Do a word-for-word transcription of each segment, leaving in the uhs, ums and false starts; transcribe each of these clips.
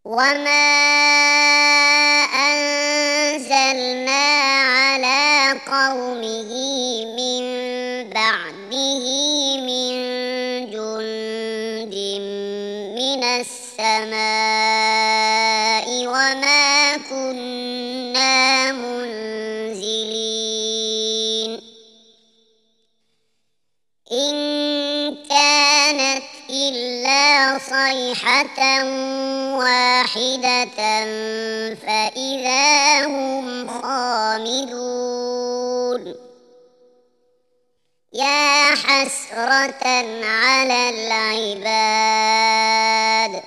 وما أنزلنا على قومه من بعده من جند من السماء وما كنا منزلين إن كانت إلا صيحة واحدة فإذا هم خامدون يا حسرة على العباد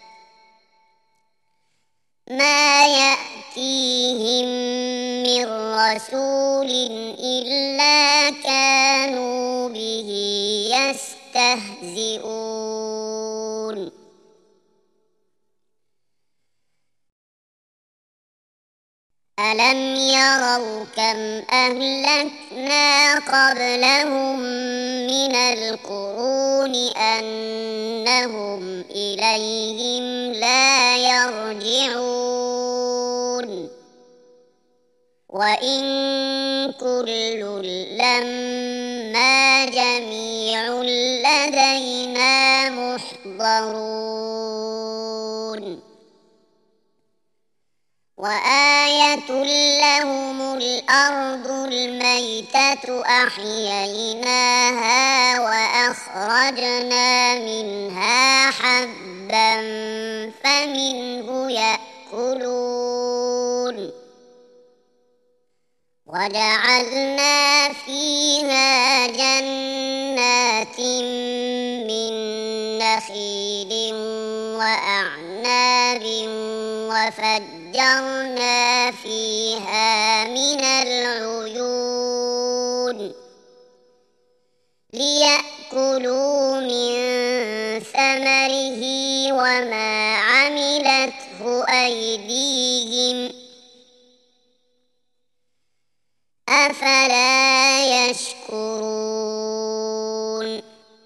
ما يأتيهم من رسول إلا كانوا به يستهزئون ألم يروا كم أهلكنا قبلهم من القرون أنهم إليهم لا يرجعون وإن كل لما جميع لدينا محضرون وآية لهم الأرض الميتة أحييناها وأخرجنا منها حبا فمنه يأكلون وجعلنا فيها جنات من نخيل وأعناب وفجرنا فيها من العيون ليأكلوا من ثمره وما عملته أيديهم أفلا يشكرون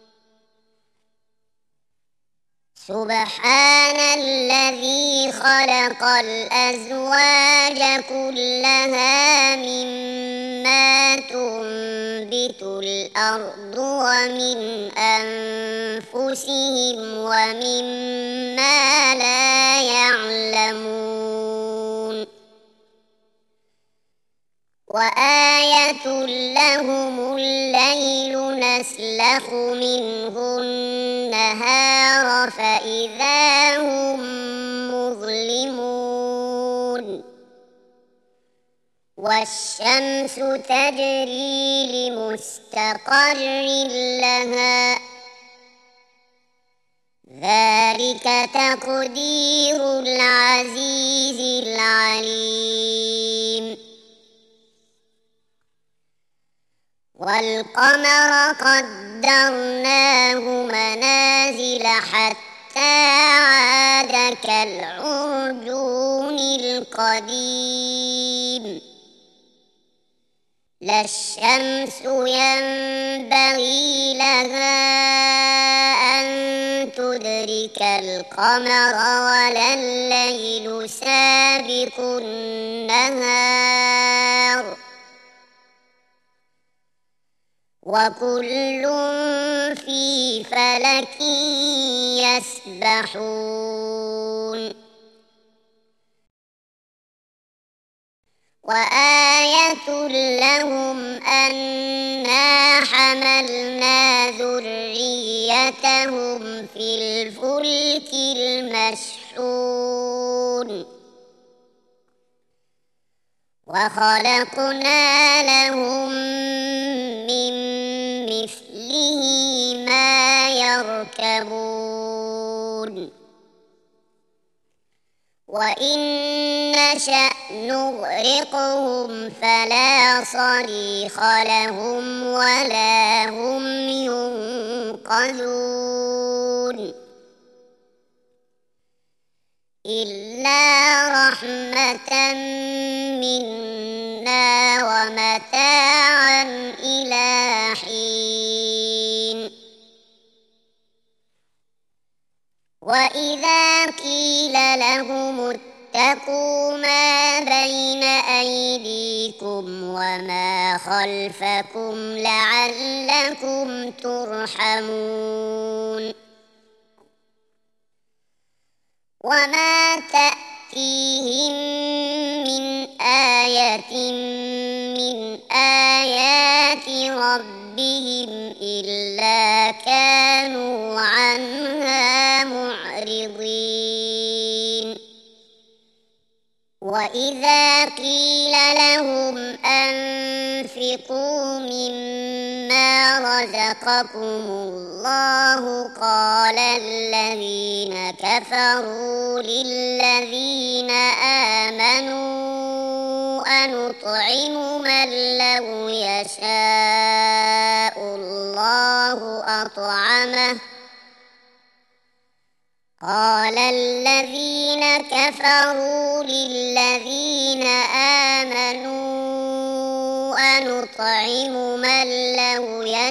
سبحان الذي خلق الأزواج كلها مما تنبت الأرض ومن أنفسهم ومما لا يعلمون وآية لهم الليل نسلخ منه النهار فإذا هم مظلمون والشمس تجري لمستقر لها ذلك تقدير العزيز العليم والقمر قدرناه منازل حتى عاد كالعرجون القديم لا الشمس ينبغي لها أن تدرك القمر ولا الليل سابق النهار وكل في فلك يسبحون وآية لهم أنا حملنا ذريتهم في الفلك المشحون وخلقنا لهم من مثله ما يركبون وإن نشأ نغرقهم فلا صريخ لهم ولا هم ينقذون إلا رحمة منا ومتاعا إلى حين وإذا قيل لهم اتقوا ما بين أيديكم وما خلفكم لعلكم ترحمون وما تأتيهم من آية من آيات ربهم إلا كانوا عنها معرضين وإذا قيل لهم أنفقوا مما رزقكم الله قال الذين كفروا للذين آمنوا أنطعم من لو يشاء الله أطعمه قال الذين كفروا للذين آمنوا أنطعم من لو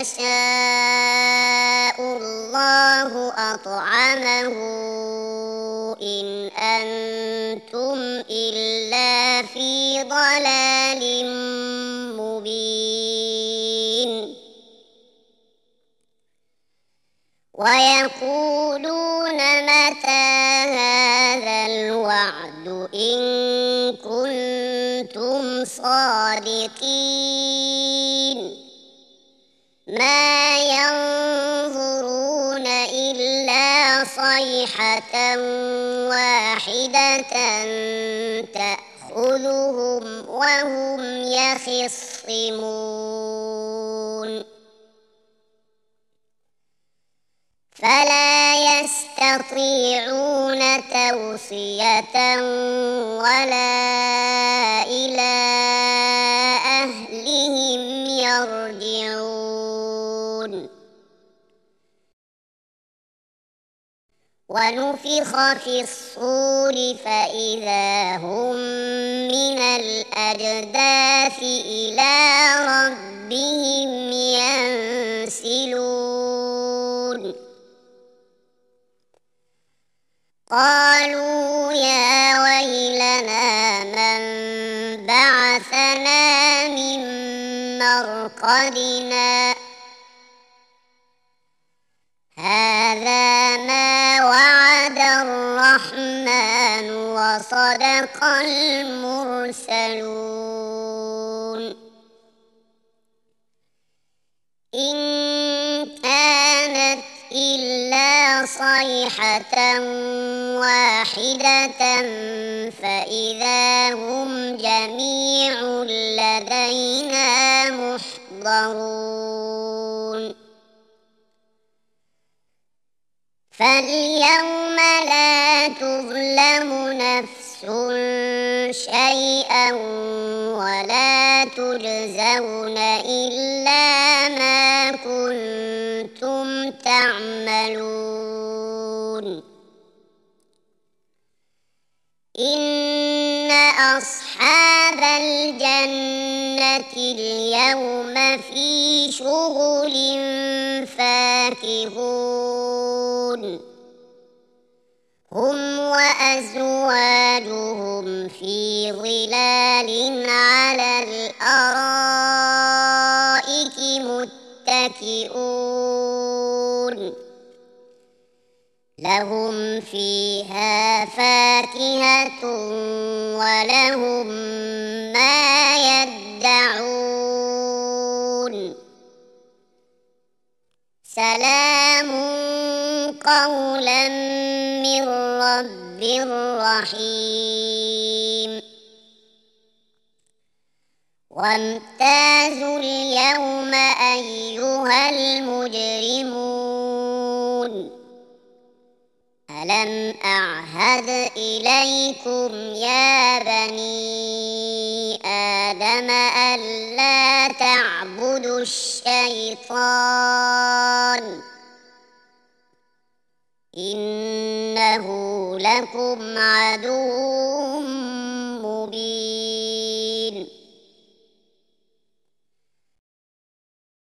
يشاء الله أطعمه إن أنتم إلا في ضلال مبين ويقولون متى هذا الوعد إن كنتم صادقين ما ينظرون إلا صيحة واحدة تأخذهم وهم يخصمون فلا يستطيعون توصية ولا إلى أهلهم يرجعون ونفخ في الصور فإذا هم من الأجداث إلى ربهم ينسلون قالوا يا ويلنا من بعثنا من مرقدنا هذا ما وعد الرحمن وصدق المرسلون إن كانت إلا صيحة واحدة فإذا هم جميع لدينا محضرون فاليوم لا تظلم نفس شيئا ولا تجزون إلا ما كنتم تعملون إن أصحاب الجنة اليوم في شغل فاكهون هم وأزواجهم في ظلال على الأرائك متكئون لهم فيها فاكهة ولهم ما يدعون سلام قولا من رب رحيم وامتازوا اليوم أيها المجرمون ألم أعهد إليكم يا بني آدم ألا تعبدوا الشيطان إنه لكم عدو مبين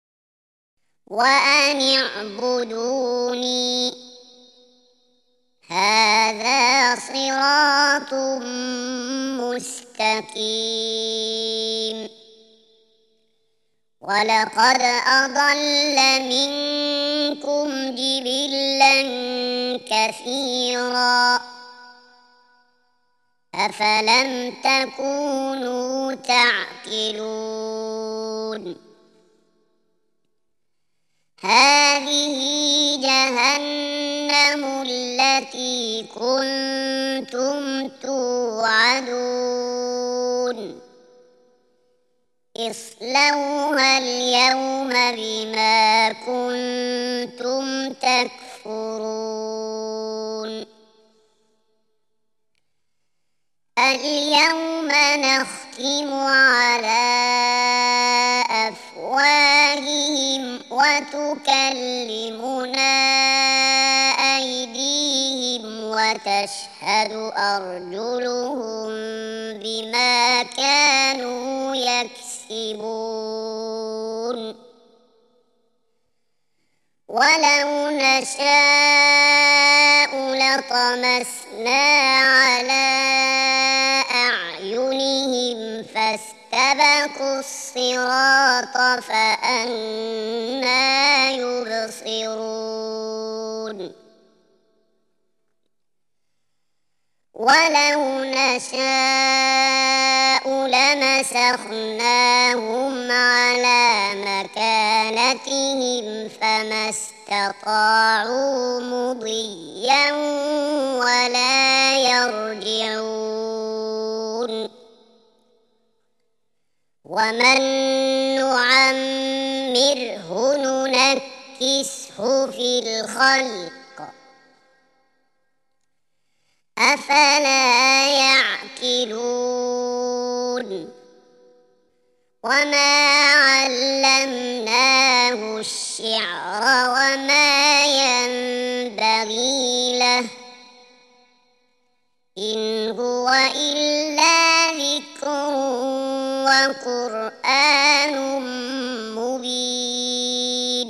وأن اعبدوني هذا صراط مستقيم ولقد أضل منكم جبلا كثيرا أفلم تكونوا تعقلون هذه جهنم التي كنتم توعدون اصلوها اليوم بما كنتم تكفرون اليوم نختم على أفواههم وتكلمنا أيديهم وتشهد أرجلهم بما كانوا يكسبون ولو نشاء لطمسنا على أعينهم فاستبقوا الصراط فأنى يبصرون ولو نشاء لمسخناهم على مكانتهم فما استطاعوا مضيا ولا يرجعون ومن نعمره ننكسه في الخلق أفلا يعقلون وما علمناه الشعر وما ينبغي له إن هو إلا ذكر وقرآن مبين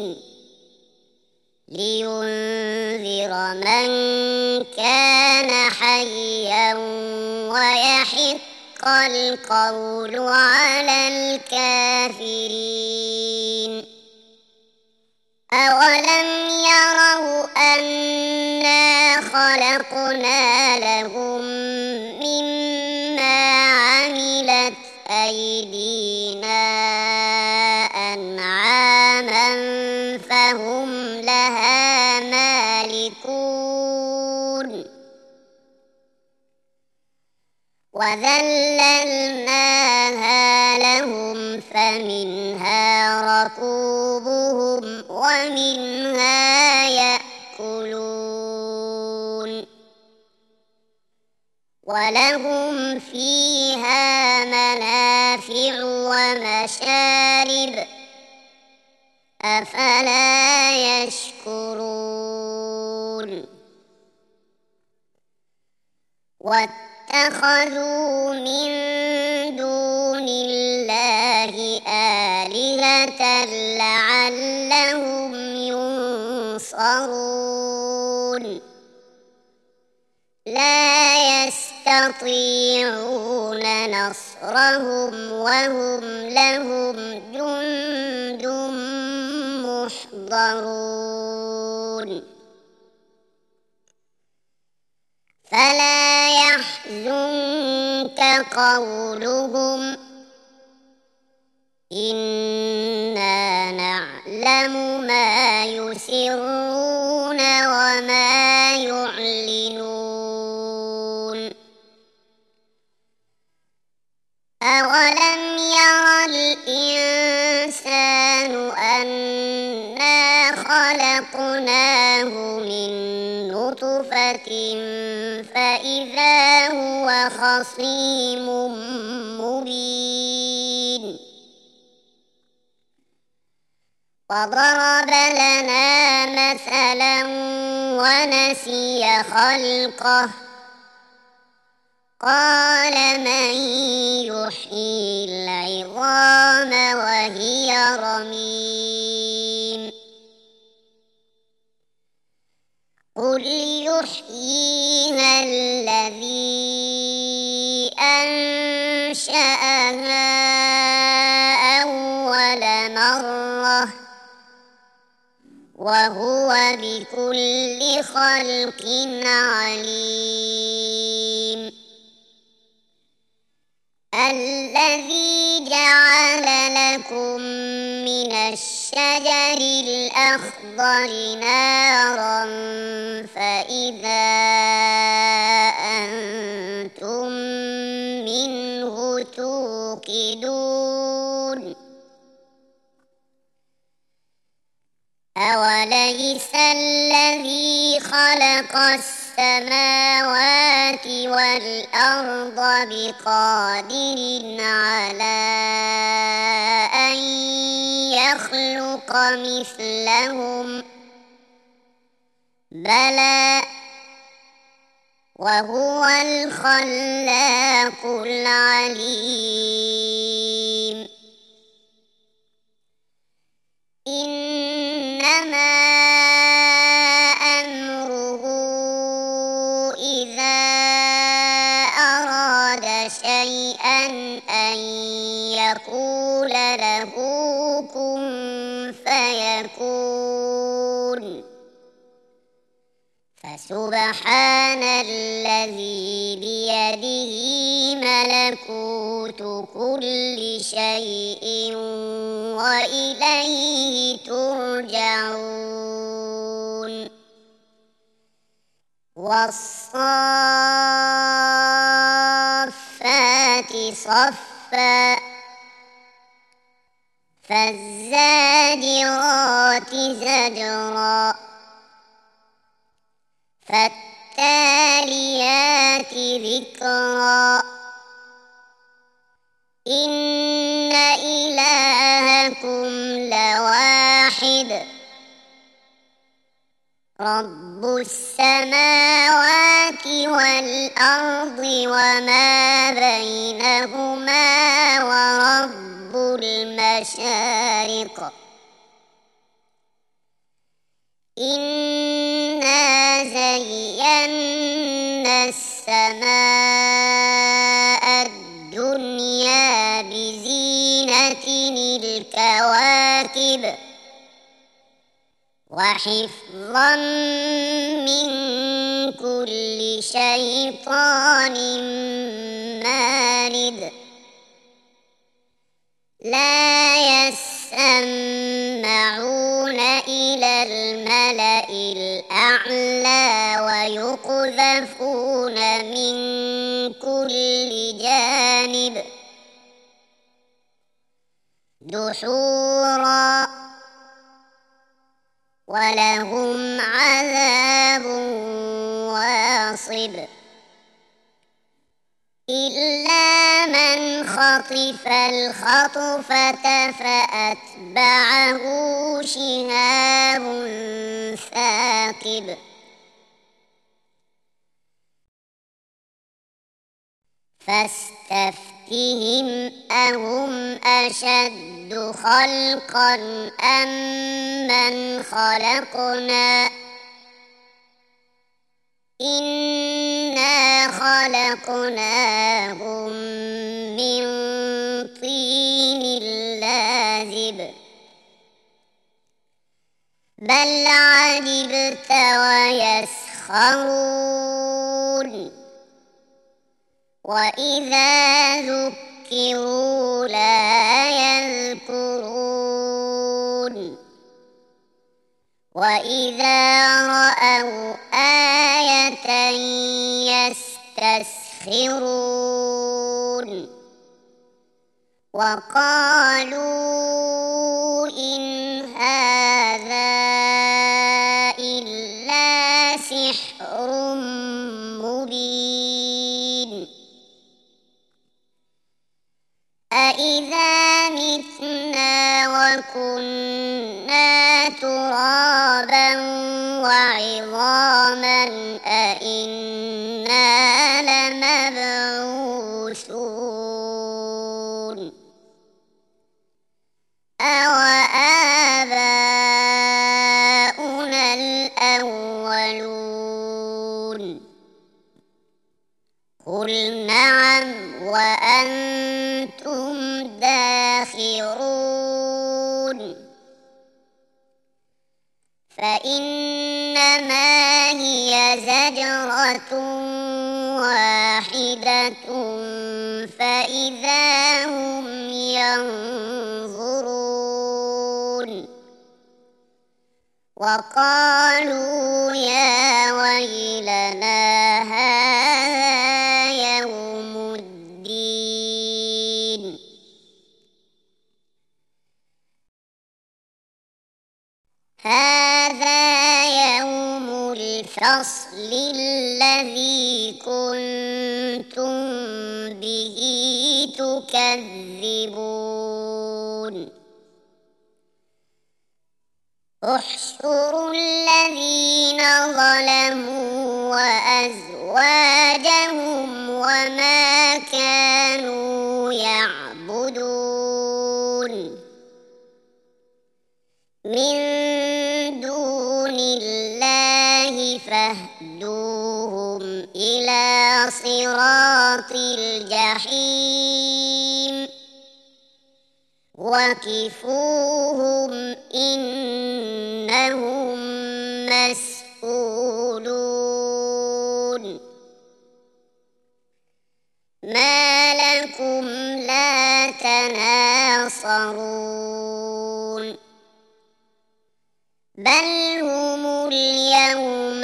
لينذر من كان حيا ويحق القول على الكافرين أولم يروا أنا خلقنا لهم مما عملت أيدينا أنعاما فهم لها مالكون وذللناها لهم فمنها ركوبهم ومنها يأكلون ولهم فيها منافع ومشارب أفلا يشكرون واتخذوا من دون الله آلهة لعلهم ينصرون لا يستطيعون نصرهم وهم لهم جند محضرون فلا يحزنك قولهم إنا نعلم ما يسرون وما يعلنون أولم ير الإنسان أنا خلقناه من نطفة فإذا هو خصيم مبين وضرب لنا مثلا ونسي خلقه قال من يحيي العظام وهي رميم قل يحييها الذي أنشأها أول مرة وهو بكل خلق عليم. الذي جعل لكم من الشجر الأخضر نارا فإذا أنتم منه توقدون. أوليس الذي خلق السماوات والأرض بقادر على أن يخلق مثلهم؟ بلى وهو الخلاق العليم. إنما أمره إذا أراد شيئا أن يقول له كن فيكون. فسبحان الذي بيده ملكوت كل شيء وإليه ترجعون. والصافات صفا فالزاجرات زجرا فالتاليات ذكرا. إن إلهكم لواحد رب السماوات والأرض وما بينهما ورب المشارق. إنا زينا السماء الدنيا بزينة الكواكب وحفظا من كل شيطان مارد. لا يسمعون إلى الملأ الأعلى ويقذفون من كل جانب دحورا ولهم عذاب واصب. إلا من خطف الخطفة فأتبعه شهاب ثاقب. فاستفتهم أهم أشد خلقا أم من خلقنا إنا خلقناهم من طين لازب. بل عجبت ويسخرون وإذا ذكروا لا يذكرون وإذا رأوا آية يستسخرون وقالوا إن هذا إلا سحر مبين. أإذا متنا وكنا ترابا وعظاما أإنا لمبعوثون أوآباؤنا الأولون قل نعم وأنتم داخرون فإنما هي زجرة واحدة فإذا هم ينظرون وقالوا يا ويلنا هذا يوم الدين هذا يوم الفصل الذي كنتم به تكذبون احشروا الذين ظلموا وأزواجهم وما كانوا يعبدون من دون الله فاهدوهم إلى صراط الجحيم وقفوهم إنهم مسؤولون ما لكم لا تناصرون بل هم اليوم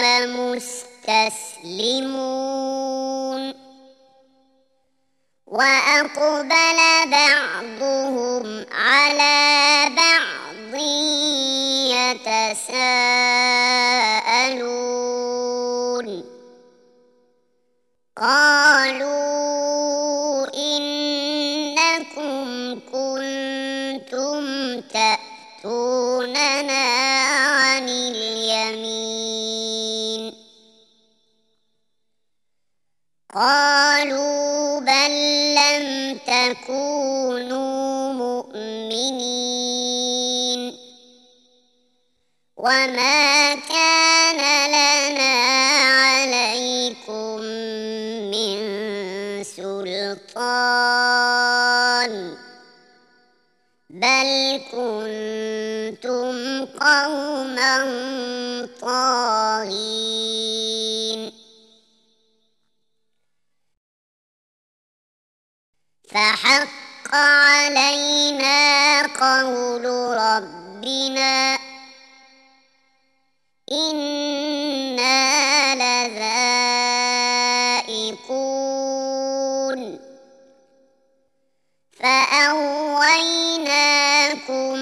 مستسلمون وأقبل بعضهم على بعض يتساءلون قالوا إنكم كنتم تأتوننا عن اليمين قالوا بل لم تكونوا مؤمنين وما كان لنا عليكم من سلطان بل كنتم قوما طاغين فحق علينا قول ربنا إنا لذائقون فأغويناكم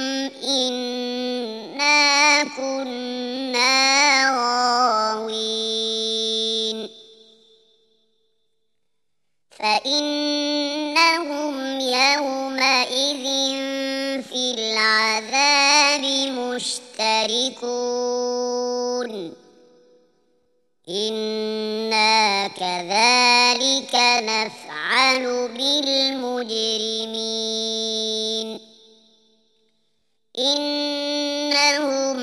إنا كنا غاوين فإنهم يومئذ في العذاب مشتركون إنا كذلك نفعل بالمجرمين إنهم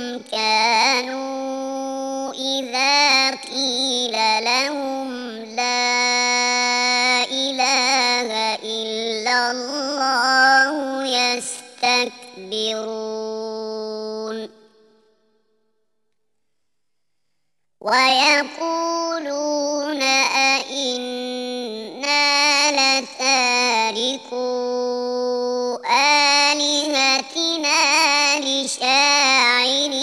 كانوا إذا قيل لهم لا إله إلا الله يستكبرون ويقولون أئنا لتاركو آلهتنا لشاعر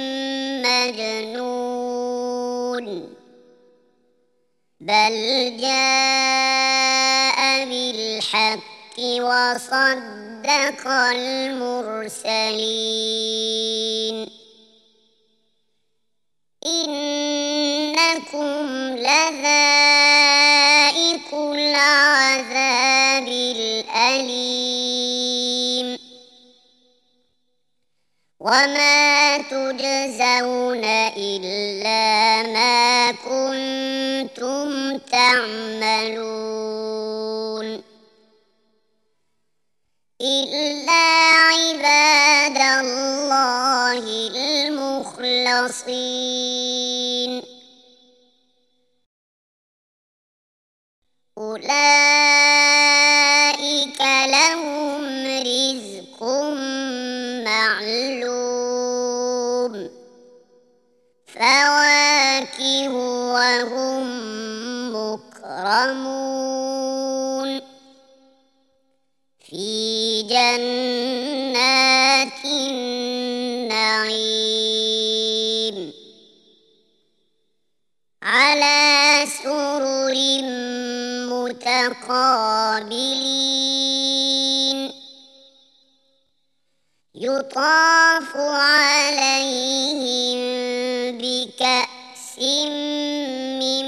مجنون بل جاء بالحق وصدق المرسلين إنكم لذائق العذاب الأليم وما تجزون إلا ما كنتم تعملون إلا عباد الله المخلصين أولئك لهم رزق معلوم فواكه وهم مكرمون في جنات النعيم على سرر متقابلين يطاف عليهم بكأس من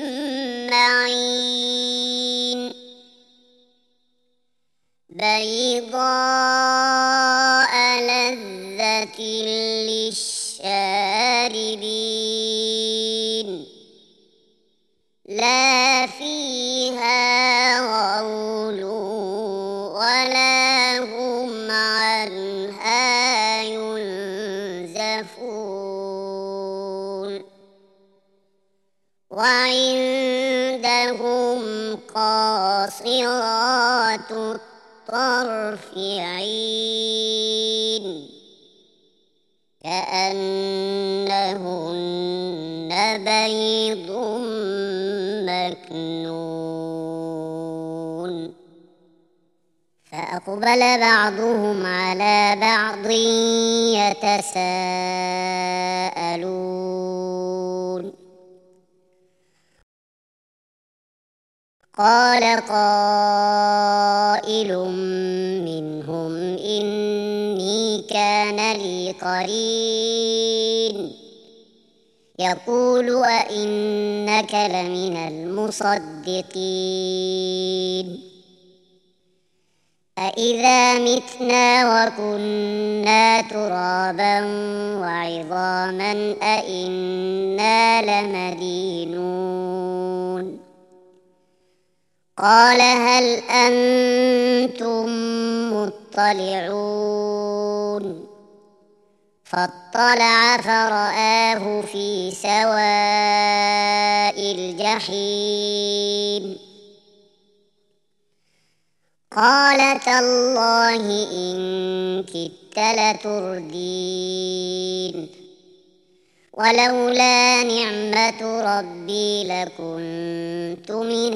معين بيضاء لذة للشاربين لا فيها غول ولا هم عنها ينزفون وعندهم قاصرات الطرف عين كأنهن بيض مكنون فأقبل بعضهم على بعض يتساءلون قال قائل منهم إني كان لي قرين يقول أئنك لمن المصدقين أإذا متنا وكنا ترابا وعظاما أئنا لمدينون قال هل أنتم مطلعون فاطلع فرآه في سواء الجحيم قال تالله إن كدت لتردين ولولا نعمة ربي لكنت من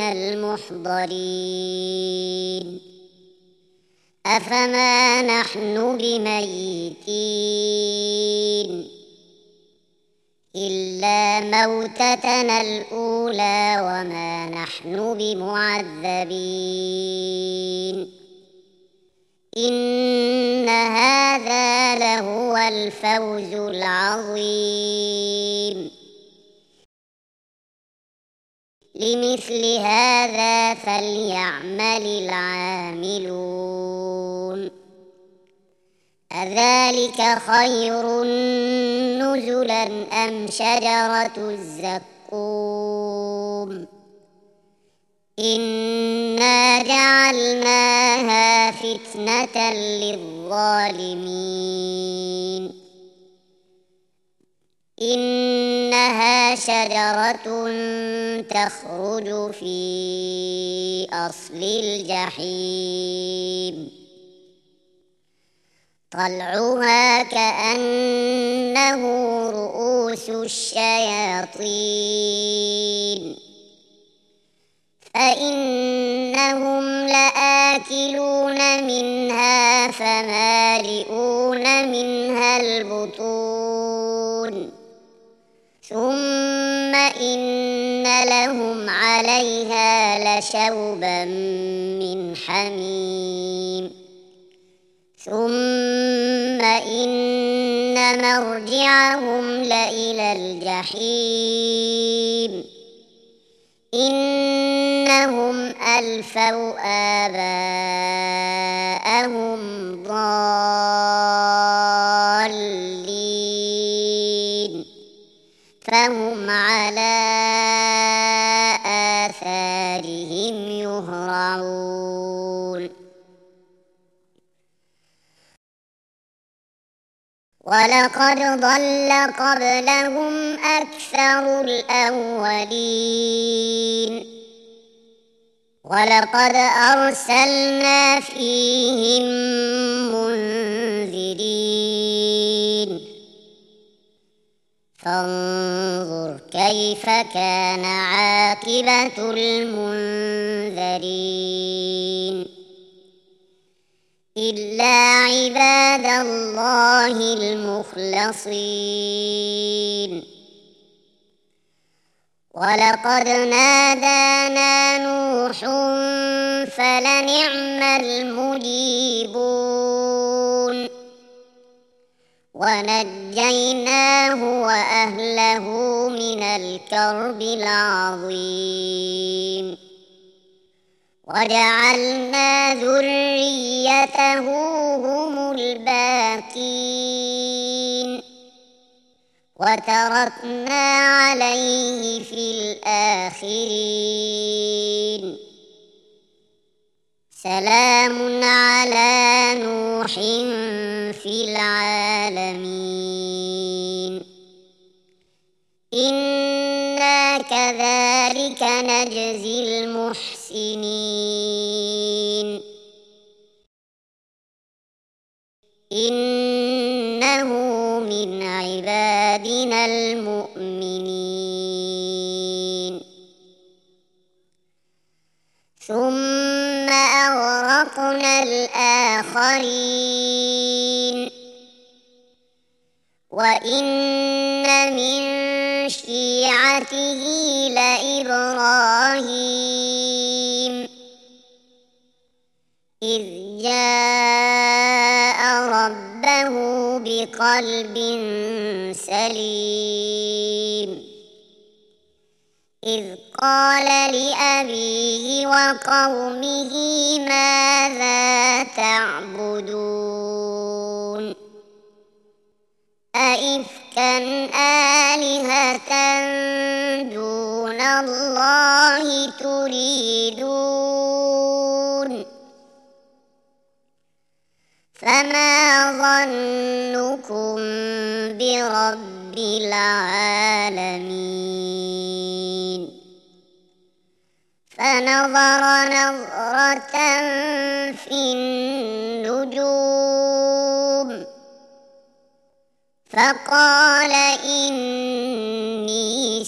المحضرين أفما نحن بميتين إلا موتتنا الأولى وما نحن بمعذبين إن هذا لهو الفوز العظيم لمثل هذا فليعمل العاملون أذلك خير نزلا أم شجرة الزقوم إنا جعلناها فتنة للظالمين إنها شجرة تخرج في أصل الجحيم طلعها كأنه رؤوس الشياطين فإنهم لآكلون منها فمالئون منها البطون ثم إن لهم عليها لشوبا من حميم ثم إن مرجعهم لإلى الجحيم إنهم ألفوا آباءهم ضالين فهم على آثارهم يهرعون ولقد ضل قبلهم أكثر الأولين ولقد أرسلنا فيهم منذرين فانظر كيف كان عاقبة المنذرين إلا عباد الله المخلصين ولقد نادانا نوح فلنعم المجيبون ونجيناه وأهله من الكرب العظيم وجعلنا ذريته هم الباقين وتركنا عليه في الآخرين سلام على نوح في العالمين إنا كذلك نجزي المحسنين إنه من عبادنا المؤمنين ثم أغرقنا الآخرين وإن من شيعته لإبراهيم إذ جاء ربه بقلب سليم إذ قال لأبيه وقومه ماذا تعبدون أئفكا آلهة دون الله تريدون فما ظنكم برب العالمين فنظر نظرة في النجوم فقال إني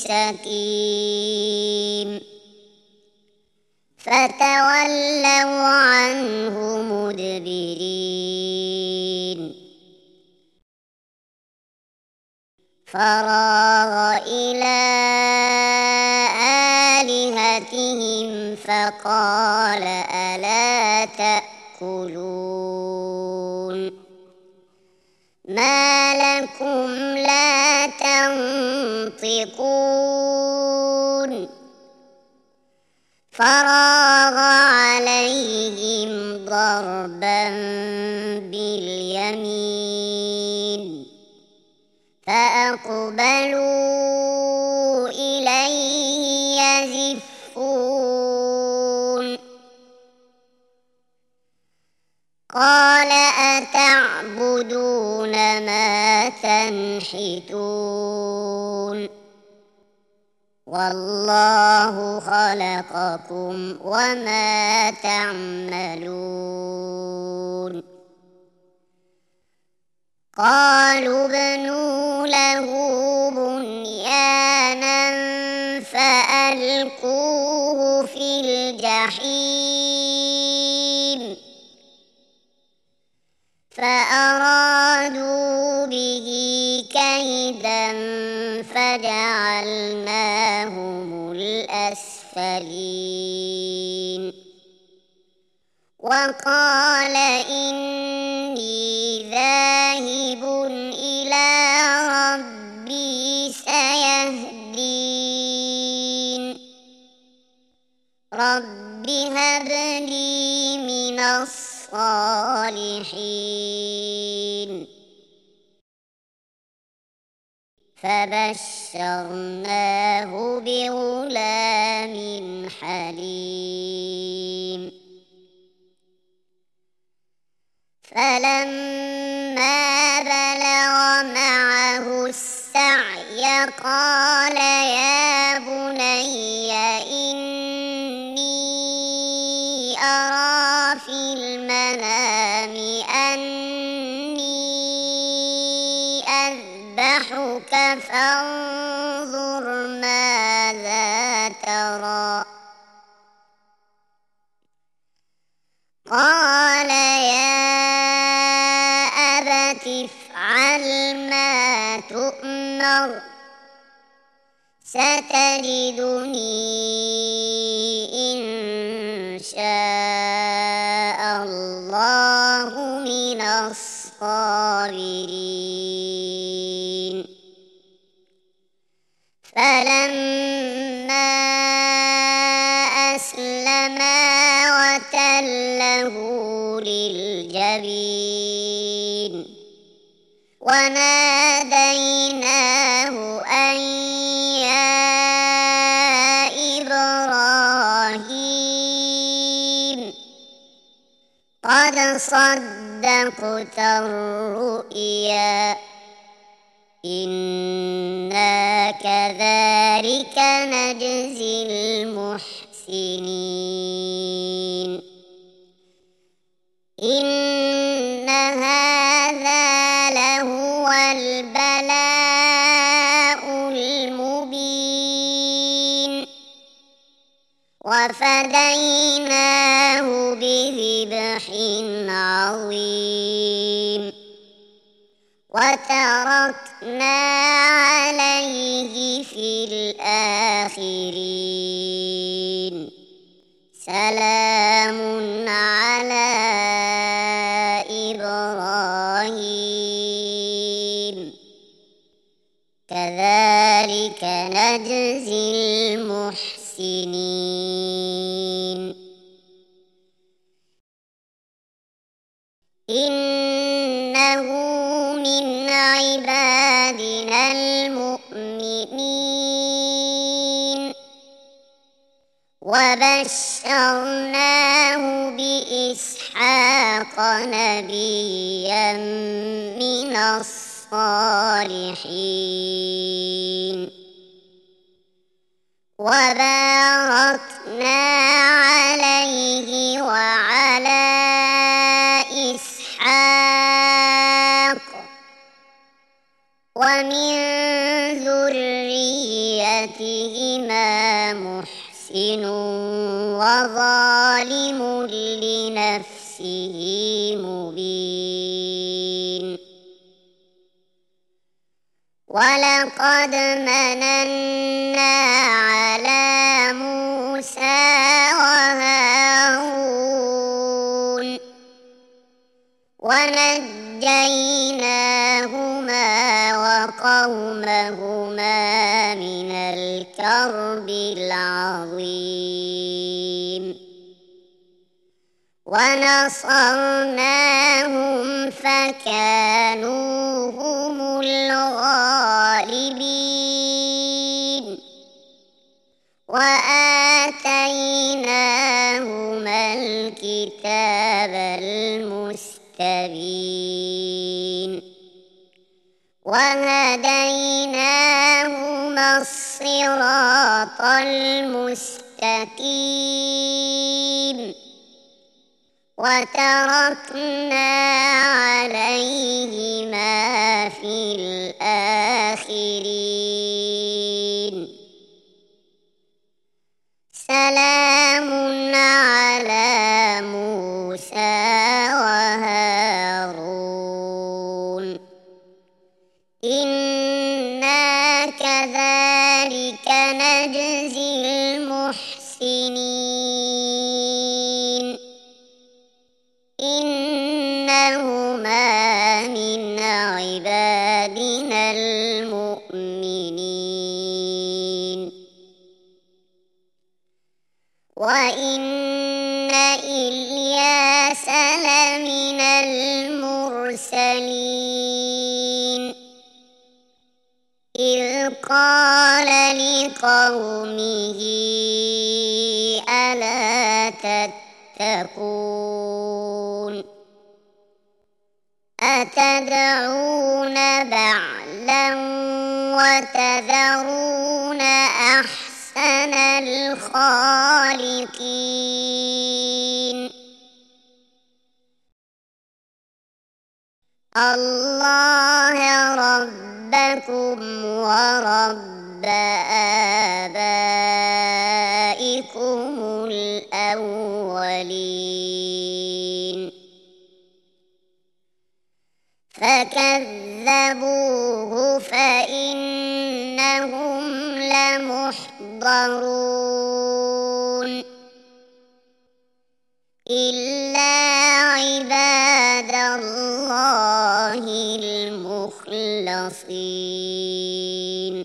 سقيم فتولوا عنه مدبرين فراغ إلى آلهتهم فقال ألا تأكلون ما لكم لا تنطقون فراغ عليهم ضربا باليمين فأقبلوا إليه يزفون قال أتعبدون ما تنحتون والله خلقكم وما تعملون قالوا ابنوا له بنيانا فألقوه في الجحيم فأرادوا به كيدا فجعلناهم الأسفلين وقال إني ذاهب إلى ربي سيهدين رب هب لي من الصالحين فبشرناه بغلام حليم فلما بلغ معه السعي قال يا بني إني أرى في المنام أني أذبحك فانظر ماذا ترى. قال يا أبت افعل ما تؤمر ستجدني إن شاء الله من الصابرين. فلما أسلما وتله للجبين وناديناه أن يا إبراهيم قد صدقت الرؤيا إنا كذلك نجزي المحسنين. إن هذا لهو البلاء المبين وفديناه بذبح عظيم وتركنا عليه في الآخرين. سلام على إبراهيم كذلك نجزي المحسنين. إنه من عبادنا المؤمنين وبشرناه بإسحاق نبيا من الصالحين وباركنا عليه وعلى إسحاق ومن ذريتهما محسن وظالم لنفسه مبين. ولقد مننا على موسى وهارون ونجيناهما وقومهما من الكرب العظيم ونصرناهم فكانوا هم الغالبين وآتيناهما الكتاب المستبين وهديناهما الصراط المستقيم وتركنا عليهما في الآخرين. سلام على موسى وهارون إنا كذلك نجزي المحسنين. إنهما من عبادنا المؤمنين وإن إلياس لمن المرسلين إذ قال لقومه ألا تتقون أتدعون بعلا وتذرون أحسن الخالقين الله ربكم ورب آبائكم الأولين فكذبوه فإنهم لمحضرون إلا عباد الله المخلصين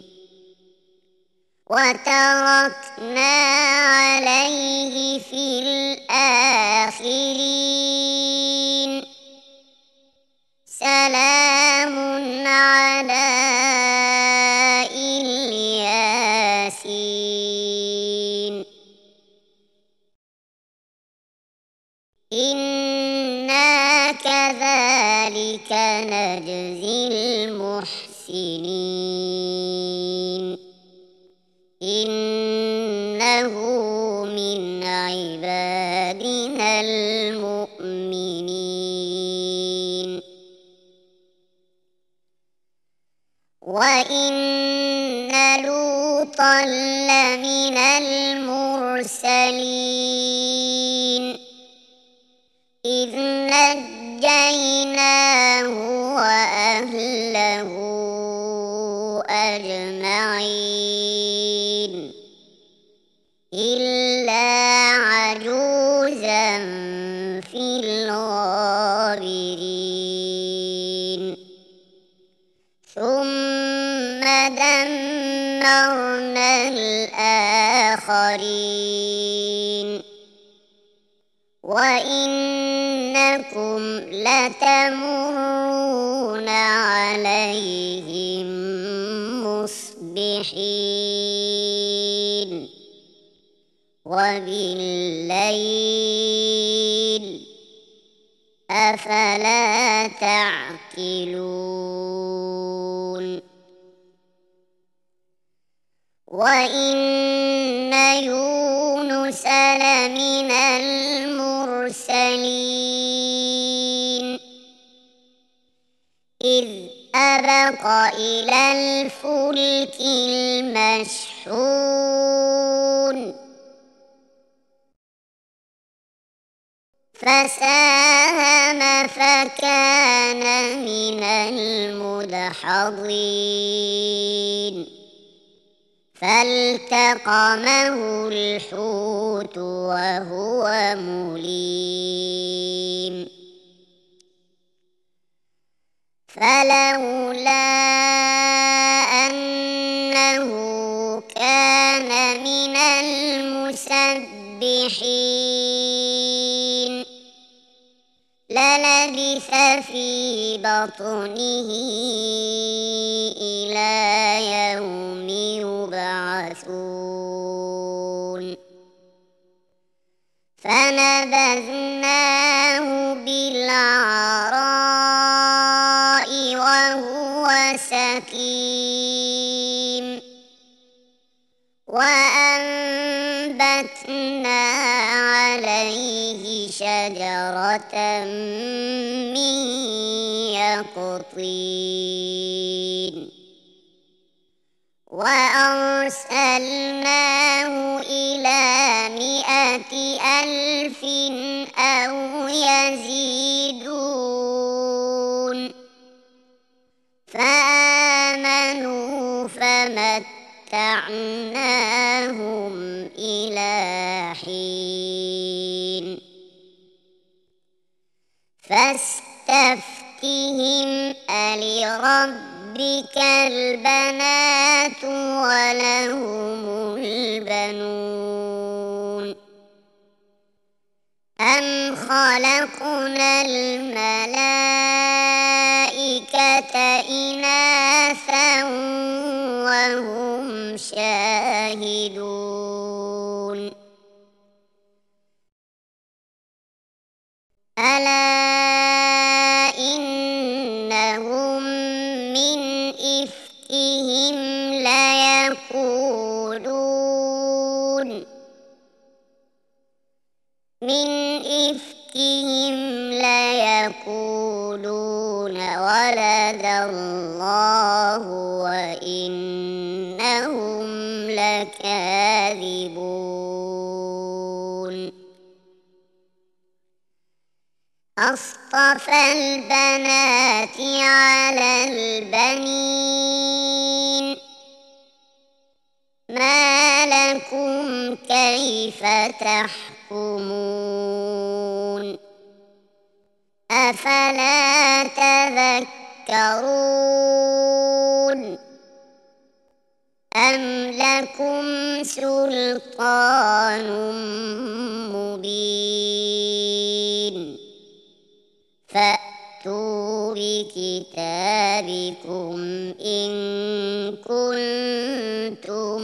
وتركنا عليه في الآخرين سلام على الياسين إنا كذلك نجزي المحسنين إنه من عبادنا المؤمنين وإن لوطا لمن المرسلين إذ نجيناه وأهله أجمعين إلا عجوزا في الغابرين ثم دمرنا الآخرين وإنكم لتمرون عليهم مصبحين وبالليل أفلا تعقلون وإن يونس لمن المرسلين إذ أبق إلى الفلك المشحون فساهم فكان من المدحضين فالتقمه الحوت وهو مليم فلولا أنه كان من المسبحين للبث في بطنه إلى يوم يبعثون فنبذناه بالعراء وهو سقيم وأنبتنا عليه شجرة من يقطين وأرسلناه إلى مائة ألف أو يزيدون فآمنوا فمتعناهم إلى حين فاستفتهم ألربك البنات ولهم البنون أم خلقنا الملائكة إناثا وهم شاهدون ألا إنهم من إفكهم ليقولون من إفكهم ليقولون ولد الله وإنهم لكاذبون أصطفى البنات على البنين ما لكم كيف تحكمون أفلا تذكرون أم لكم سلطان مبين فأتوا بكتابكم إن كنتم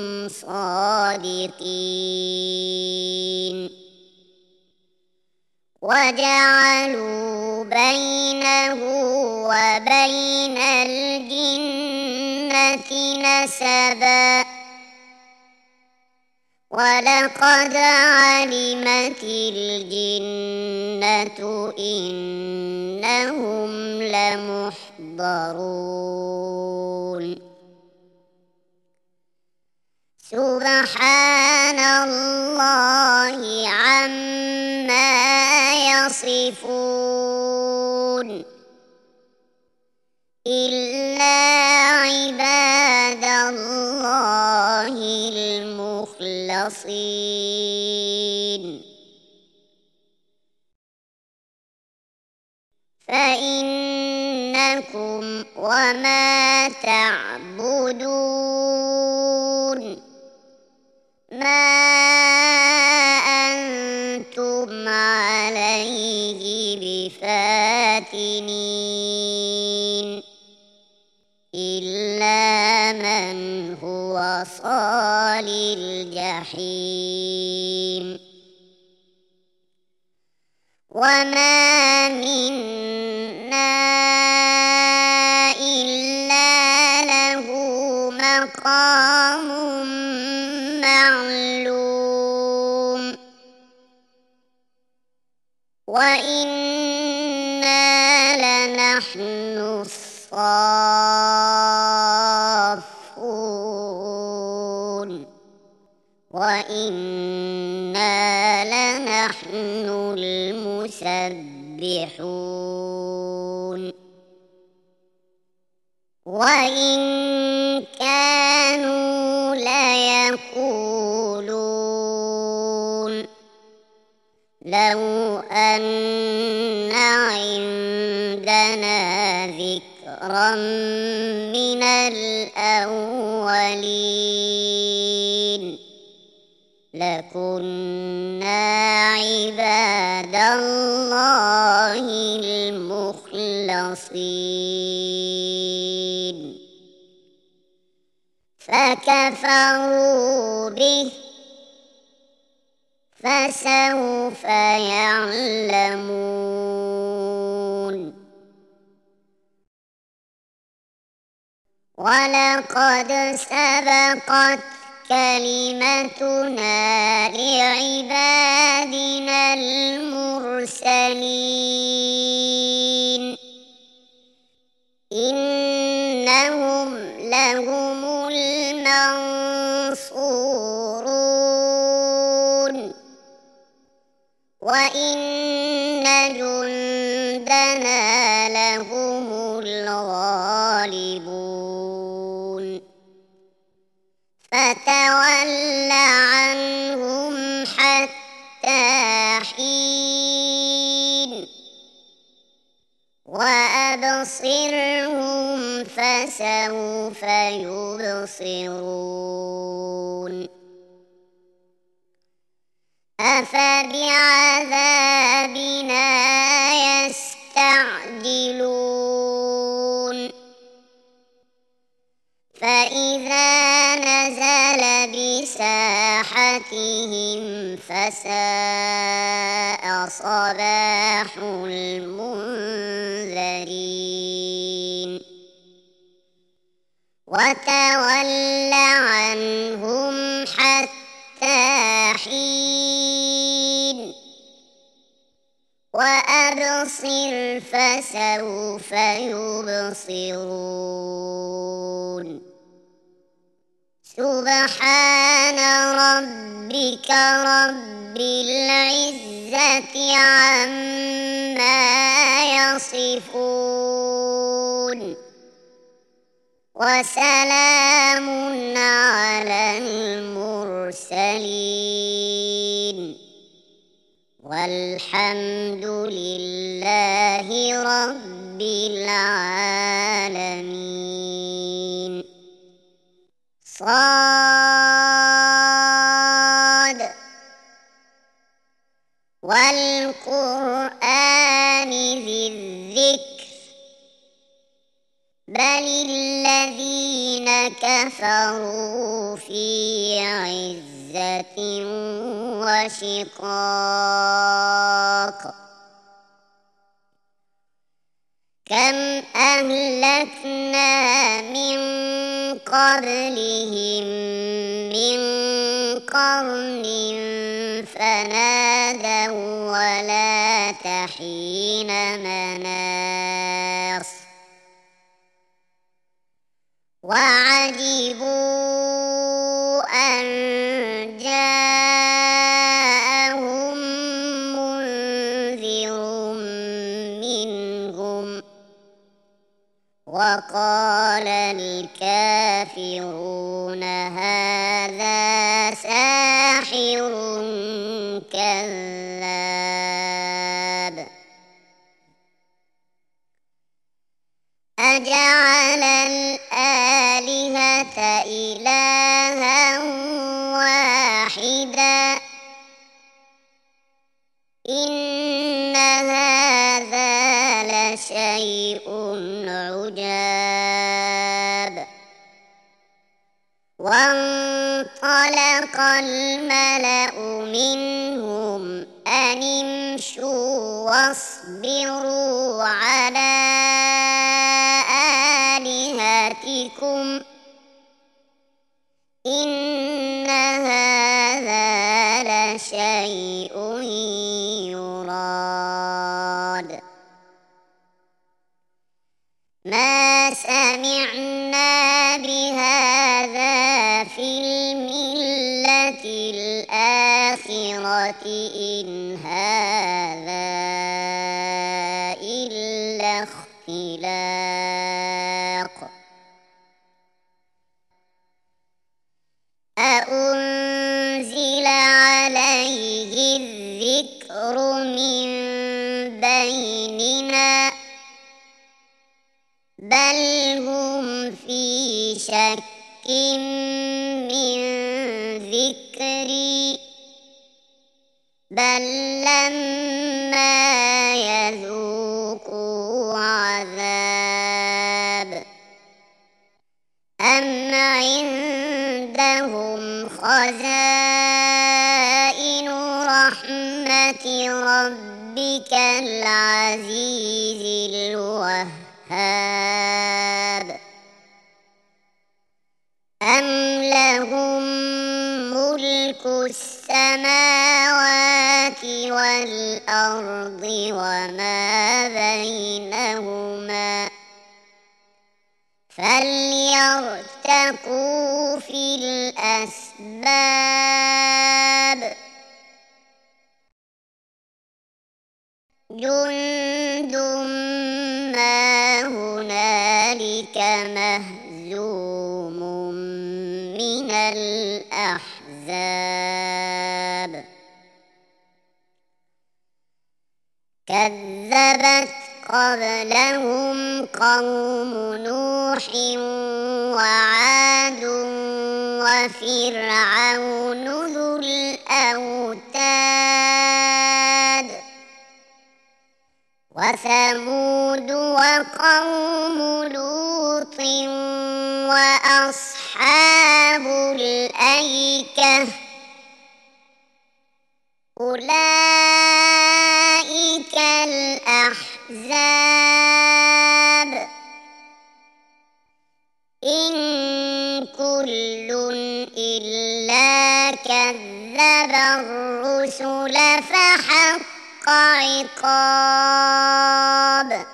صادقين وجعلوا بينه وبين الجنة نسبا ولقد علمت الجنة إنهم لمحضرون سبحان الله عما يصفون إلا عباد الله المخلصين فإنكم وما تعبدون ما أنتم عليه بفاتنين إلا من هو صال الجحيم وما منا إلا له مقام معلوم وإنا لنحن الصافون وإنا لنحن المسبحون وإن كانوا ليقولون لو أن عندنا ذكرا من الأولين لكنا عباد الله المخلصين فكفروا به فسوف يعلمون ولقد سبقت كلمتنا لعبادنا المرسلين إنهم لهم المنصورون وإن جندنا لهم الغالبون فتول عنهم حتى حين وأبصرهم فسوف يبصرون أفبعذابنا يستعجلون فإذا نزل بساحتهم فساء صباح المنذرين وتول عنهم حتى حين وأبصرهم أبصر فسوف يبصرون سبحان ربك رب العزة عما يصفون وسلام على المرسلين والحمد لله رب العالمين. صاد والقرآن ذي الذكر بل الذين كفروا في عزة وشقاق كم أهلكنا من قبلهم من قرن فنادوا ولا تحين مناص وعجبوا أن جاءهم منذر منهم وقال الكافرون هذا ساحر كذاب أجعل الآلهة إلها واحدا إن هذا لشيء عجاب وانطلق الملأ منهم أن امشوا واصبروا على آلهتكم إن هذا لشيء يراد ما سمعنا بهذا في الملة الآخرة إن هذا إلا اختلاق أأنزل عليه الذكر من بيننا بل هم في شك من ذكري بل لما يذوقوا عذاب أم عندهم خزائن رحمة ربك العزيز الوهاب أم لهم ملك السماوات والأرض وما بينهما فليرتقوا في الأسباب جند ما هنالك مهزوم من الأحزاب كذبت قبلهم قوم نوح وعاد وفرعون ذو الأوتاد وثمود وقوم لوط وأصحاب الأيكة أولئك الأحزاب إن كل إلا كذب الرسل فحق عقاب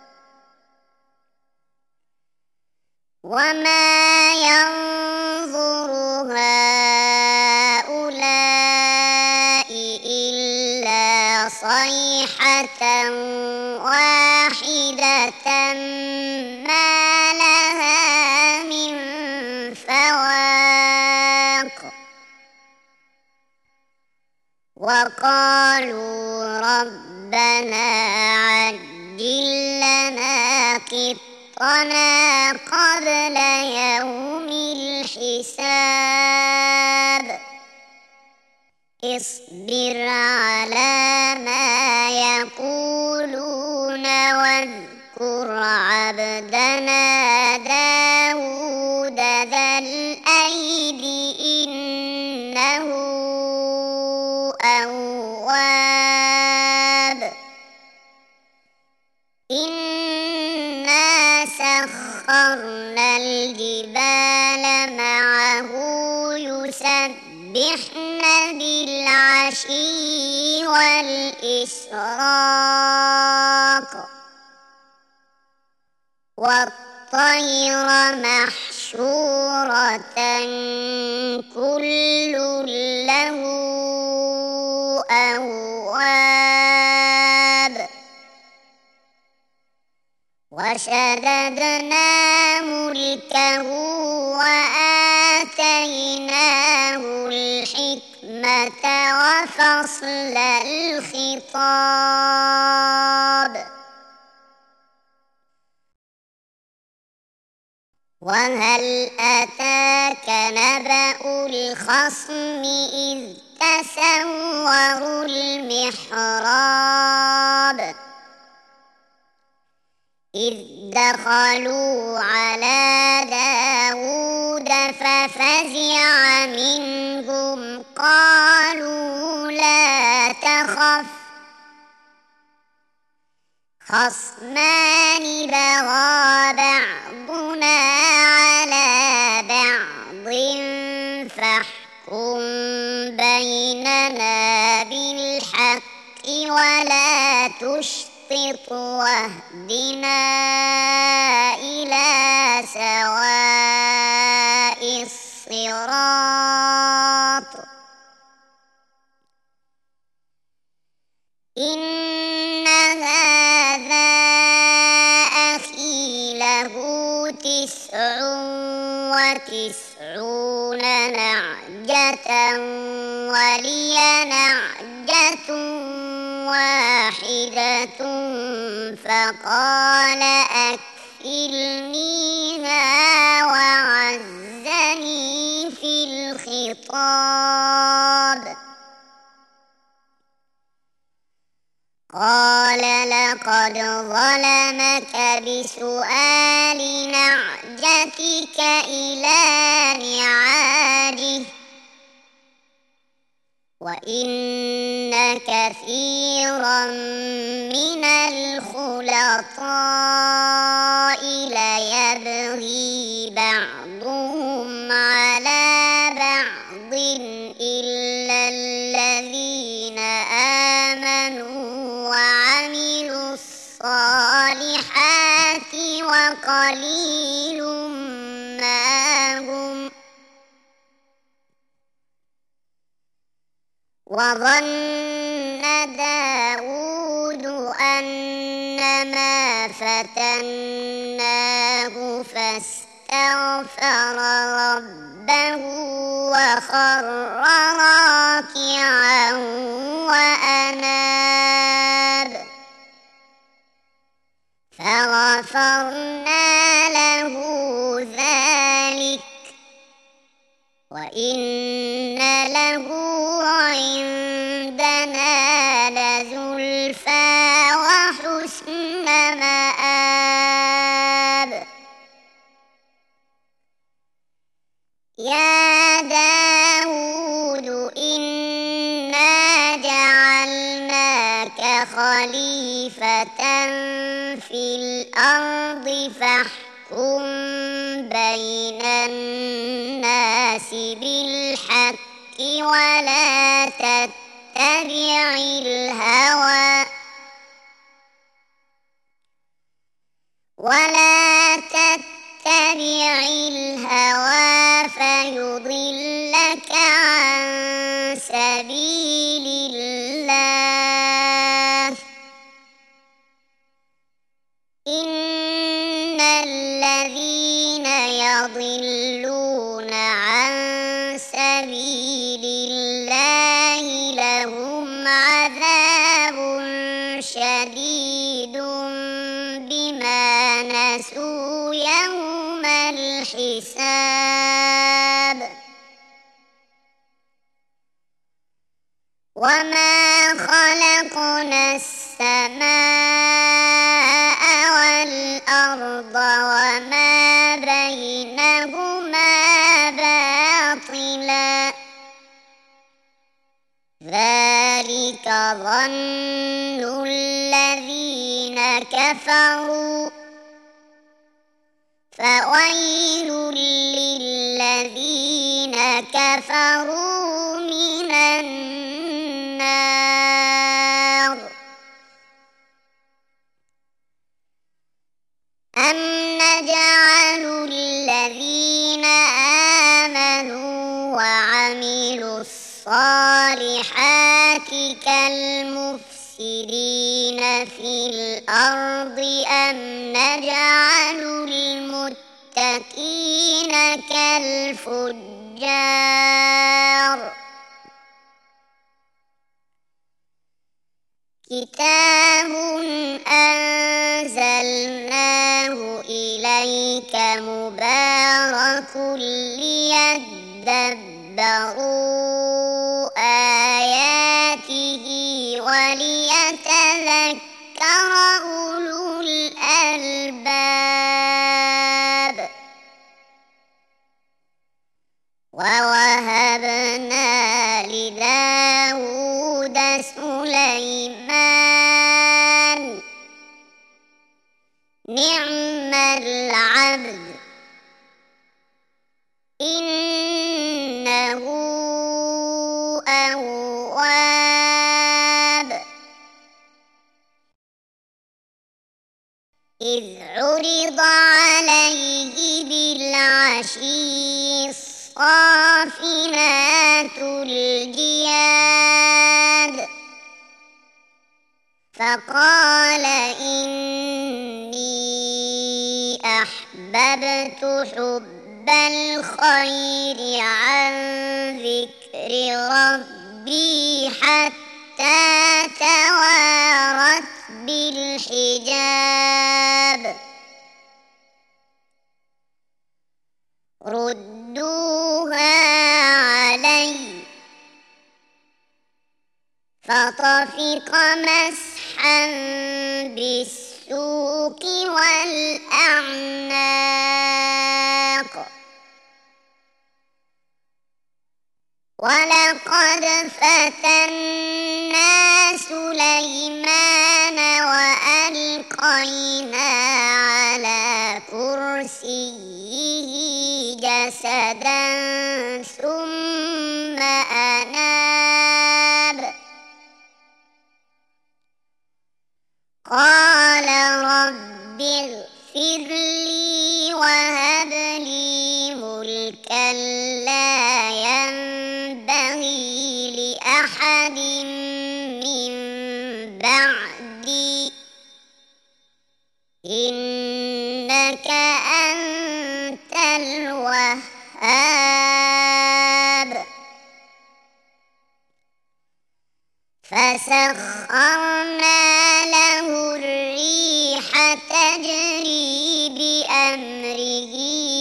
وما ينظر هؤلاء إلا صيحة واحدة ما لها من فواق وقالوا ربنا عجل لنا قطنا قبل يوم الحساب اصبر على ما يقولون واذكر عبدنا داود ذا الأيد إنه أواب إنا سخرنا الجبال معه يسبحن بالعشي والإشراق والطير محشورة كل له أواب وشددنا ملكه وآتيناه الحكمة وفصل الخطاب وهل أتاك نبأ الخصم إذ تسوروا المحراب إذ دخلوا على داود ففزع منهم قالوا لا تخف خصمان بغى بعضنا على بعض فاحكم بيننا بالحق ولا تشطط واهدنا إلى سواء الصراط إن هذا أخي له تسع وتسعون نعجة ولي نعجة واحدة فقال أكفلنيها وعزني في الخطاب قال لقد ظلمك بسؤال نعجتك إلى نعاجه وإن كثيرا من الخلطاء ليبغي بعضهم على بعض إلا الذين آمنوا وعملوا الصالحات وقليل ما هم وظن داود أنما فتناه فاستغفر ربه وخر راكعا وأناب فغفرنا له ذلك وإن له عندنا لزلفى وحسن مآب يا داود إنا جعلناك خليفة في الأرض فاحكم بين الناس بالحق ولا تتبع الهوى يضلون عن سبيل الله لهم عذاب شديد بما نسوا يوم الحساب. وما خلقنا السماء والأرض وما بينهما باطلا ذلك ظن الذين كفروا فويل للذين كفروا من النار. أم نجعل الذين آمنوا وعملوا الصالحات كالمفسدين في الأرض أم نجعل المتقين كالفجار. كتاب أنزلناه إليك مبارك ليدبروا آياته وليتذكر أولو الألباب. ووهبنا لداود سليمان نعم العبد إنه أواب. إذ عرض عليه بالعشي الصافنات الجياد فقال إني أحببت حب الخير عن ذكر ربي حتى توارت بالحجاب. ردوها علي فطفق مسحا بالسوق والأعناق. ولقد فتنا سليمان وألقينا على كرسيه جسدا ثم أناب قال رب اغفر لي وهب لي ملكا لا ينبغي لأحد من بعدي إنك أنت الوهاب. فسخرنا له الريح تجري بأمره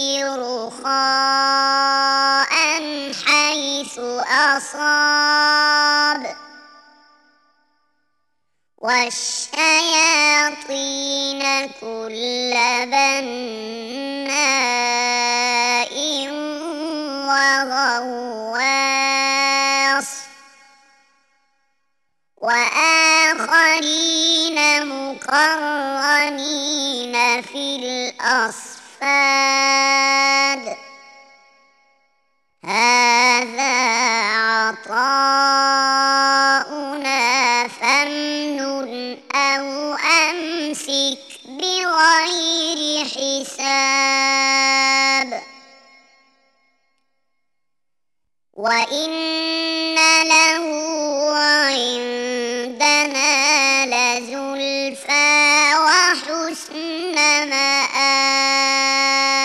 رخاء حيث أصاب والشياطين كل بناء وغواص وآخرين مقرنين في الأصفاد. هذا عطاؤنا فامنن أو أمسك بغير حساب. وإن له عندنا لزلفى وحسن مآب.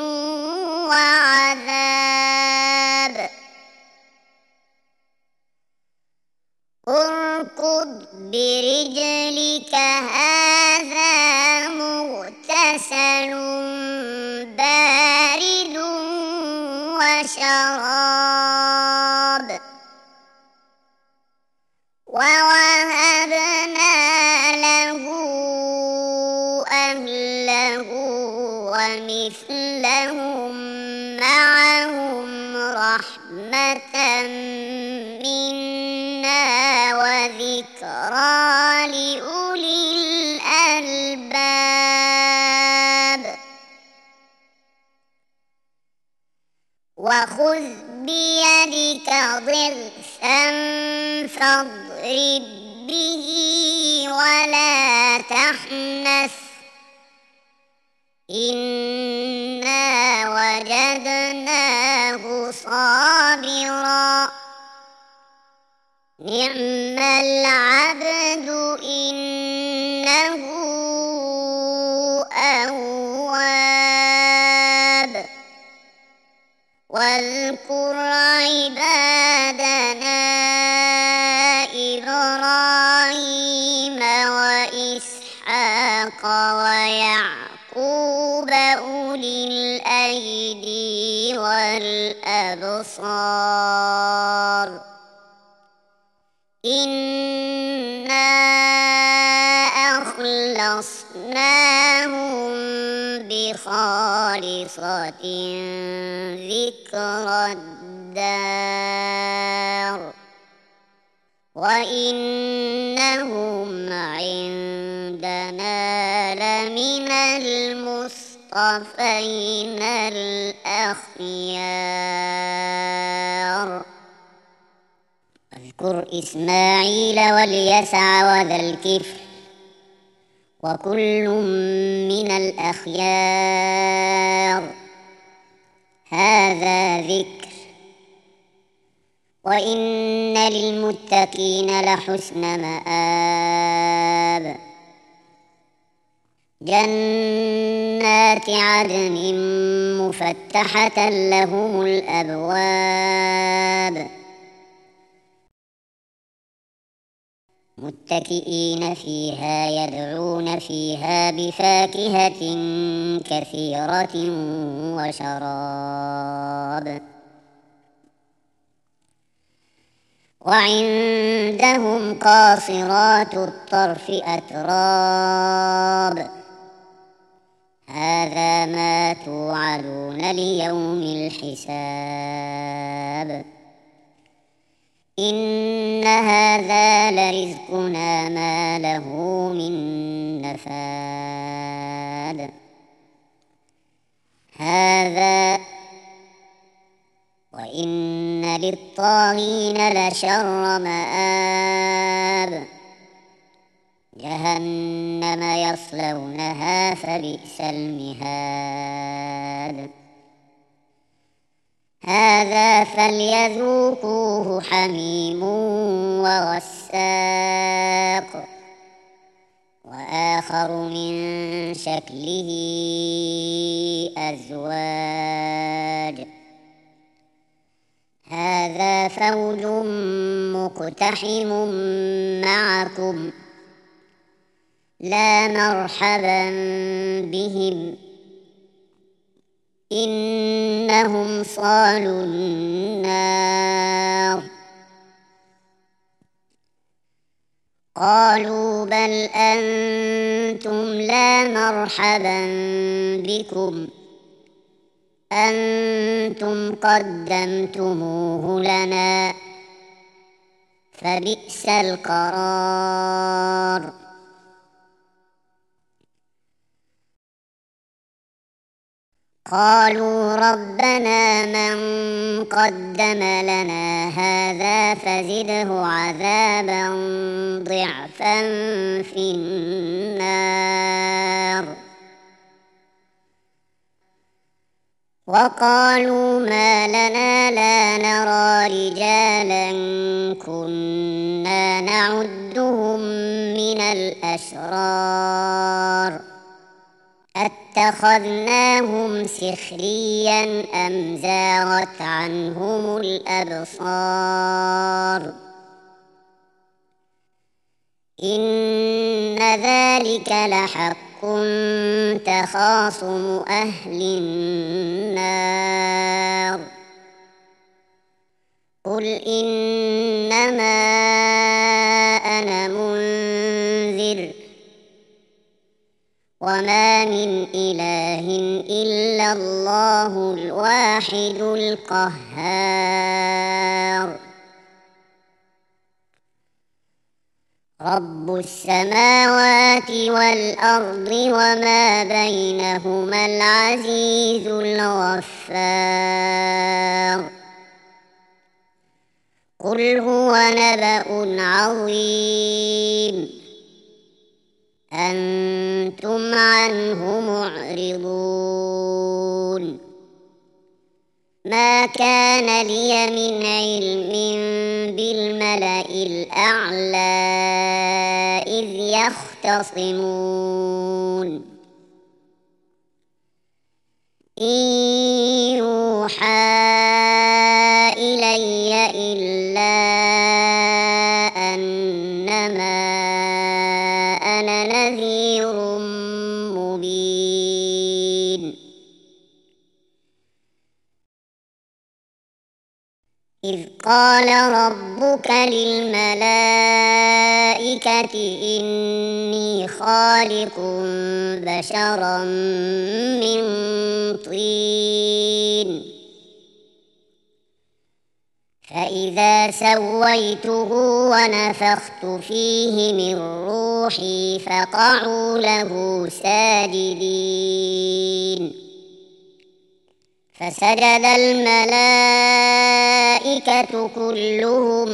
وعذاب اركض برجلك هذا مغتسل بارد وشراب ووهبنا له أهله ومثلهم معهم رحمة منا وذكرى لأولي الألباب وخذ بيدك ضغثا فاضرب به ولا تحنث إنا وجدناه صابرا نعم العبد إنه أواب واذكر عبادنا إبراهيم وإسحاق ويعقوب أولي الأيدي والأبصار إنا أخلصناهم بخالصة ذكرى الدار وإنهم عندنا لمن المصطفين الأخيار اذكر إسماعيل واليسع وذا الكفل وكل من الأخيار هذا ذكر وإن للمتقين لحسن مآب جنات عدن مفتحة لهم الأبواب متكئين فيها يدعون فيها بفاكهة كثيرة وشراب وعندهم قاصرات الطرف أتراب هذا ما توعدون ليوم الحساب إن هذا لرزقنا ما له من نفاد هذا وإن للطاغين لشر مآب جهنم يصلونها فبئس المهاد هذا فليذوقوه حميم وغساق وآخر من شكله أزواج هذا فوج مقتحم معكم لا مرحبا بهم إنهم صالوا النار قالوا بل أنتم لا مرحبا بكم أنتم قدمتموه لنا فبئس القرار قالوا ربنا من قدم لنا هذا فزده عذابا ضعفا في النار وقالوا ما لنا لا نرى رجالا كنا نعدهم من الأشرار أتخذناهم سخريا أم زاغت عنهم الأبصار إن ذلك لحق تخاصم أهل النار قل إنما أنا منذر وما من إله إلا الله الواحد القهار رب السماوات والأرض وما بينهما العزيز الغفار قل هو نبأ عظيم أنتم عنه معرضون ما كان لي من علم بالملأ الأعلى إذ يختصمون إن يوحى إلي إلا أنما أنا نذير مبين إذ قال ربك للملائكة إني خالق بشرا من طين فإذا سويته ونفخت فيه من روحي فقعوا له ساجدين فسجد الملائكة كلهم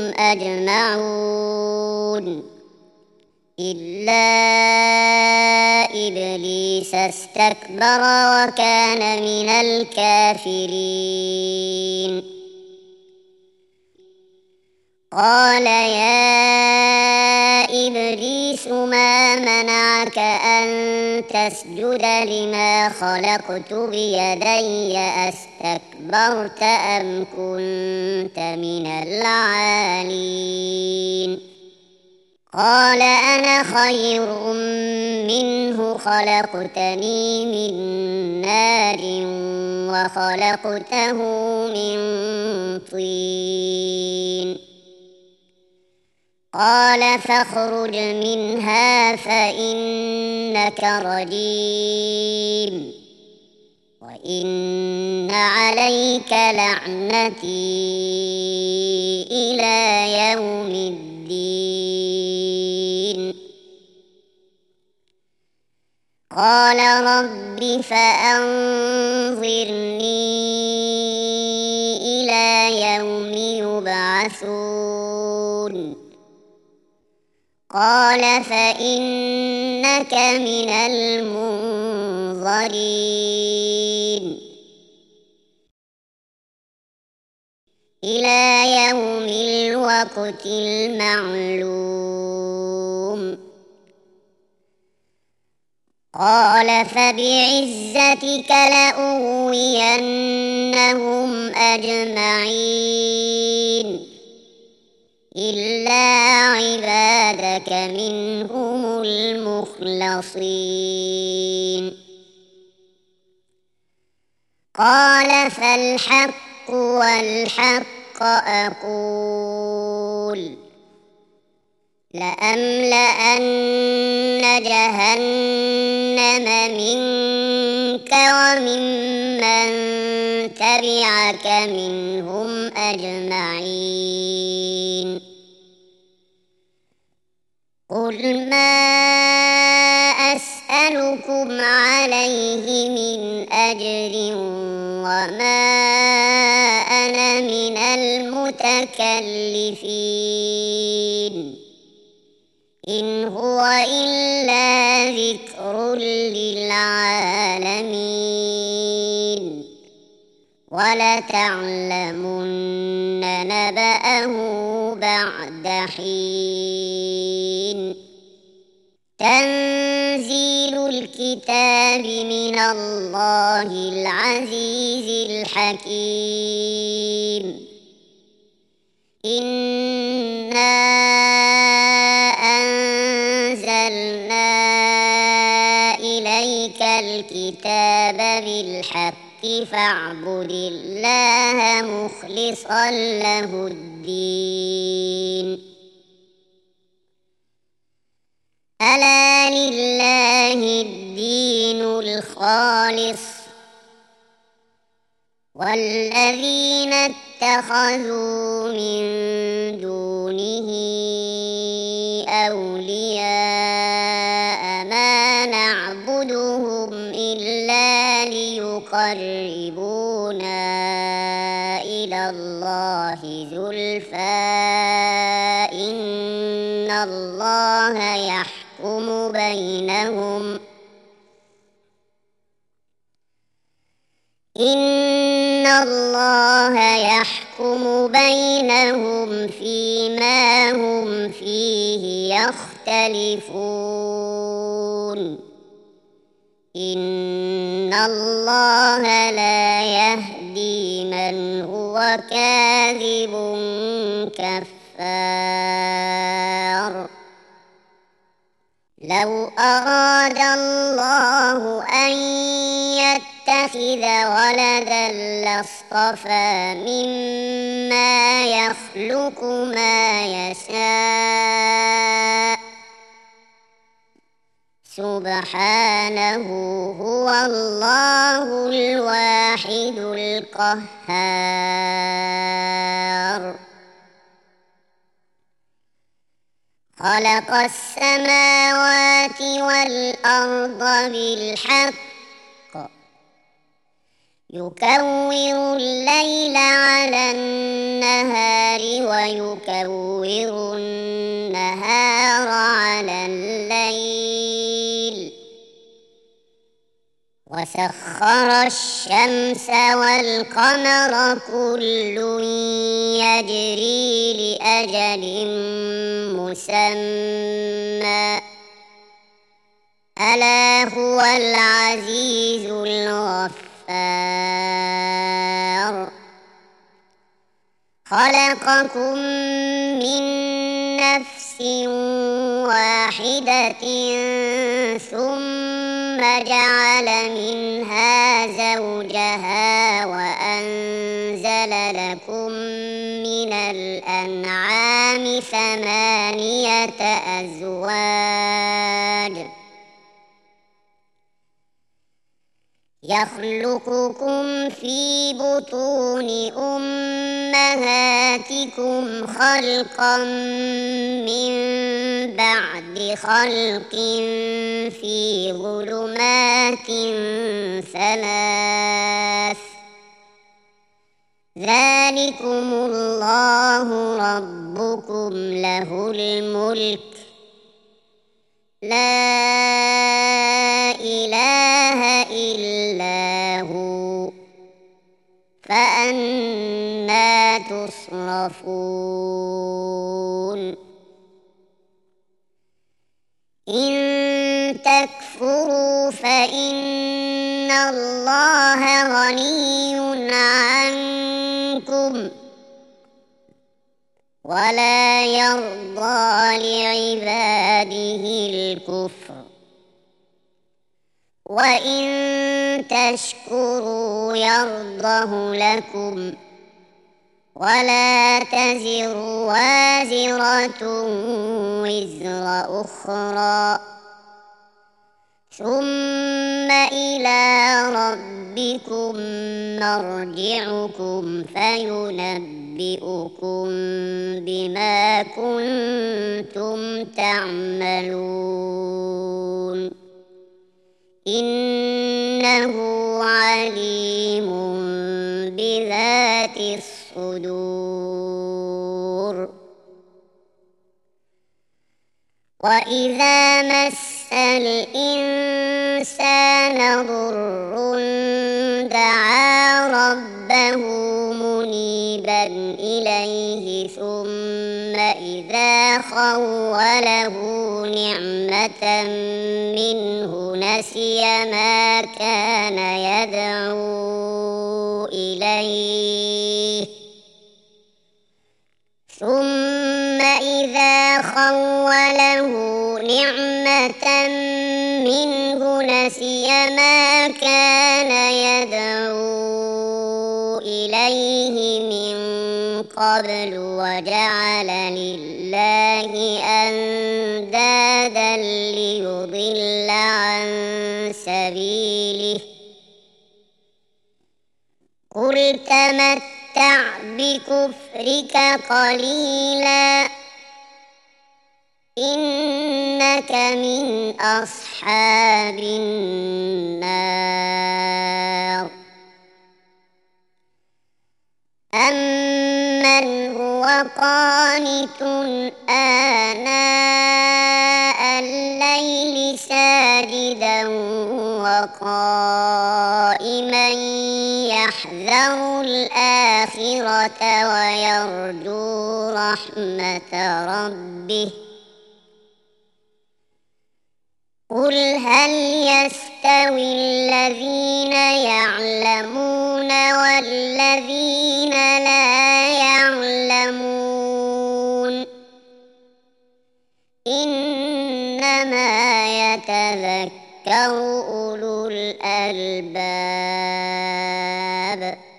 أجمعون إلا إبليس استكبر وكان من الكافرين قال يا إبليس ما منعك أن تسجد لما خلقت بيدي أستكبرت أم كنت من العالين قال أنا خير منه خلقتني من نار وخلقته من طين قال فاخرج منها فإنك رجيم وإن عليك لعنتي إلى يوم الدين قال رب فأنظرني إلى يوم يبعثون قال فإنك من المنظرين إلى يوم الوقت المعلوم قال فبعزتك لأغوينهم أجمعين إلا عبادك منهم المخلصين قال فالحق والحق أقول لأملأن جهنم منك وممن تبعك منهم أجمعين قل ما أسألكم عليه من أجر وما أنا من المتكلفين إن هو إلا ذكر للعالمين ولتعلمن نبأه بعد حين تنزيل الكتاب من الله العزيز الحكيم إنا أنزلنا إليك الكتاب بالحق فاعبد الله مخلصا له الدين ألا لله الدين الخالص والذين اتخذوا من دونه أولياء ما نعبدهم إلا ليقربونا إلى الله زلفى إن الله يحكم بينهم إن الله يحكم بينهم فيما هم فيه يختلفون إن الله لا يهدي من هو كاذب كفار لو أراد الله أن يتخذ ولدا لاصطفى مما يخلق ما يشاء سبحانه هو الله الواحد القهار خلق السماوات والأرض بالحق يكور الليل على النهار ويكور النهار على الليل وسخر الشمس والقمر كل يجري لأجل مسمى ألا هو العزيز الغفار خلقكم من نفس واحدة ثم جعل منها زوجها وأنزل لكم من الأنعام ثمانية أزواج يخلقكم في بطون أمهاتكم خلقا من بعد خلق في ظلمات ثلاث ذلكم الله ربكم له الملك لا إله إلا هو فأنى تصرفون إن تكفروا فإن الله غني عنكم ولا يرضى لعباده الكفر وإن تشكروا يرضه لكم ولا تزر وازرة وزر أخرى ثم إلى ربكم مرجعكم فينبئكم بما كنتم تعملون إنه عليم بذات الصدور وإذا مس الإنسان ضر دعا ربه منيبا إليه ثم إذا خوله نعمة منه نسي ما كان يدعو إليه ثم إذا خوله نعمة منه نسي ما كان يدعو إليه من قبل وجعل لله أندادا ليضل عن سبيله قل تمتع بكفرك قليلا إنك من أصحاب النار أمن هو قانت آناء الليل ساجدا وقائما يحذر الآخرة ويرجو رحمة ربه قل هل يستوي الذين يعلمون والذين لا يعلمون إنما يتذكر أولو الألباب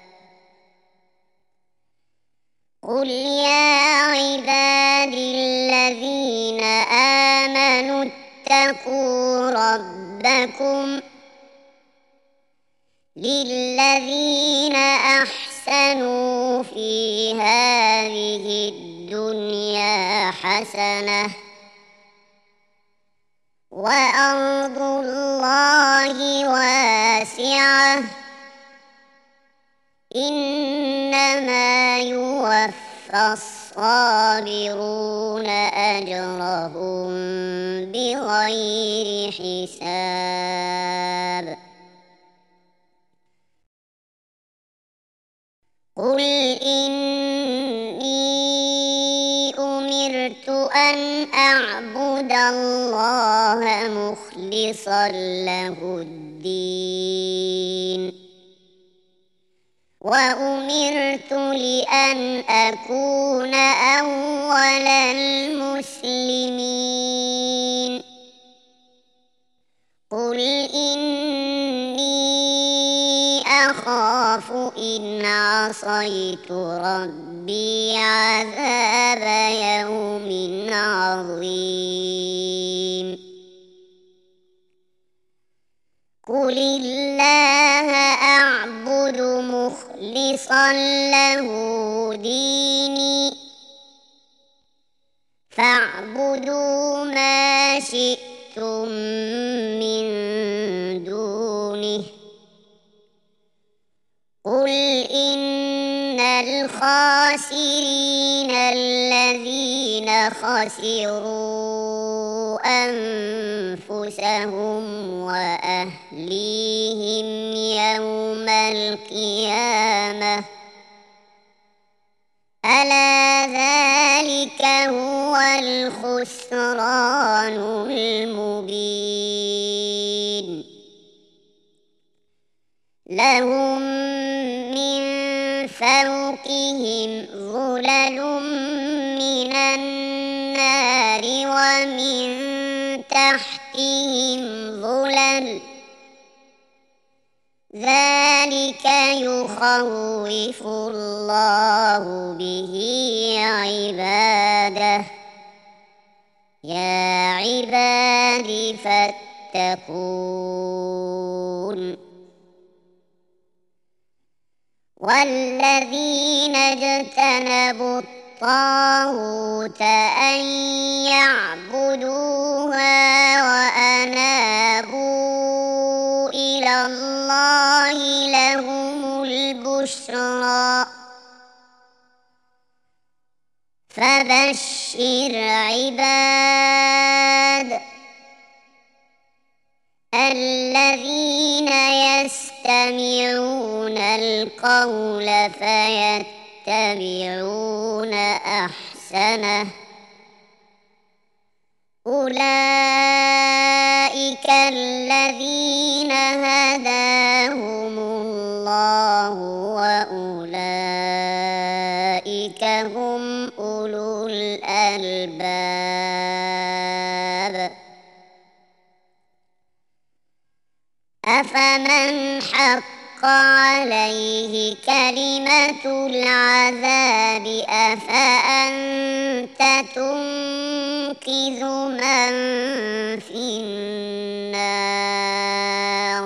قل يا عبادي الذين آمنوا اتقوا ربكم للذين أحسنوا في هذه الدنيا حسنة وأرض الله واسعة إنما يوفى الصابرون أجرهم بغير حساب قل إني أمرت أن أعبد الله مخلصا له الدين وأمرت لأن أكون أول المسلمين قل إني أخاف إن عصيت ربي عذاب يوم عظيم قل الله أعبد مخلصا له ديني فاعبدوا ما شئتم من دونه قل إن الخاسرين الذين خسروا أنفسهم وأهليهم يوم القيامة ألا ذلك هو الخسران المبين لهم من فوقهم ظلل من النار ومن تحتهم ظلل ذلك يخوف الله به عباده يا عباد فاتقون والذين اجتنبوا الطاغوت أن يعبدوها وأنابوا إلى الله لهم البشرى فبشر عباد الذين يسكنون يستمعون القول فيتبعون أحسنه أولئك الذين هداهم الله وأولئك هم أولو الألباب أفمن حق عليه كلمة العذاب أفأنت تنقذ من في النار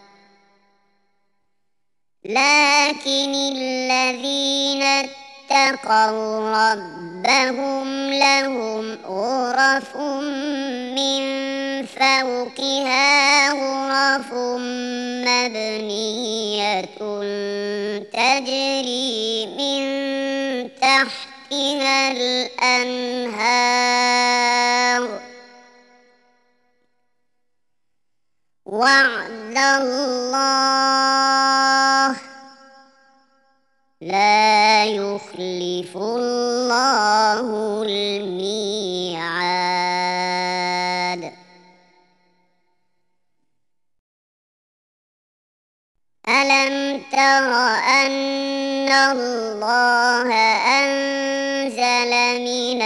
لكن الذين اتقوا ربهم لهم غرف من فوقها غرف مبنية تجري من تحتها الأنهار وعد الله لا يخلف الله الميعاد ألم تر أن الله أنزل من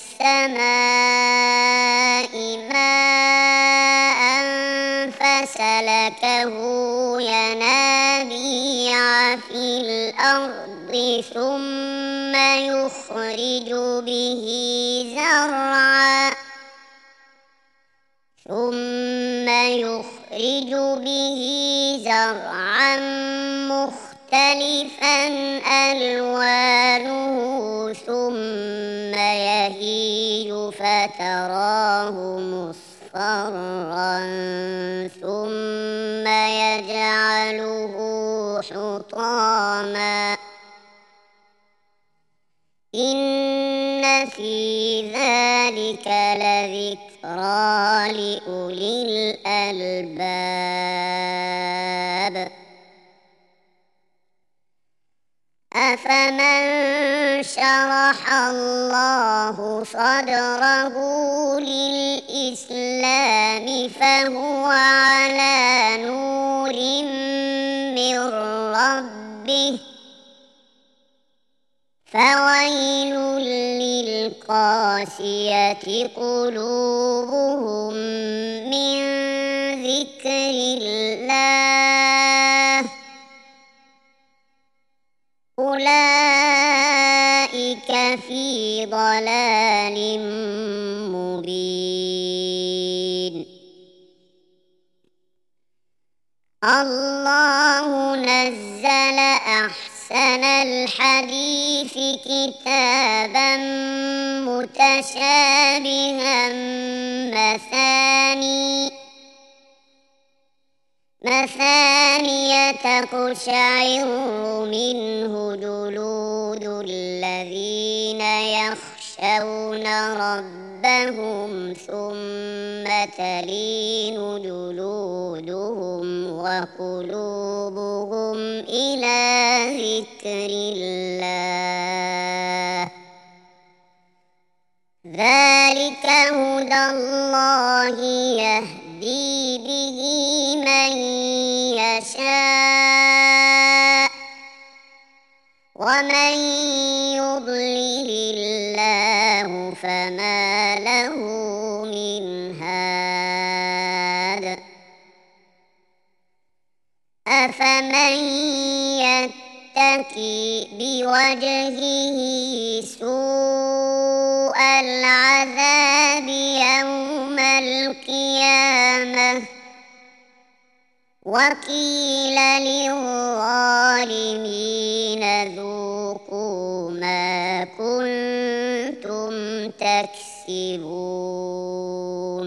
السماء ماء فسلكه ينابيع في الأرض ثم يخرج به زرعا ثم يخرج به زرعا مختلفا ألوانه ثم يهيج فتراه مصفرا ثم يجعله حطاما إن في ذلك لذكرى لأولي الألباب أفمن شرح الله صدره للإسلام فهو على نور من ربه فويل للقاسية قلوبهم من ذكر الله أولئك في ضلال مبين الله نزل أحسن الحديث كتابا متشابها مثاني مثانية تقشعر منه جلود الذين يخشون ربهم ثم تلين جلودهم وقلوبهم إلى ذكر الله ذلك هدى الله يهدي به من يشاء ومن يضلل الله فما له من هاد أفمن يتقي بوجهه سوء العذاب يوم القيامة وقيل للظالمين ذوقوا ما كنتم تكسبون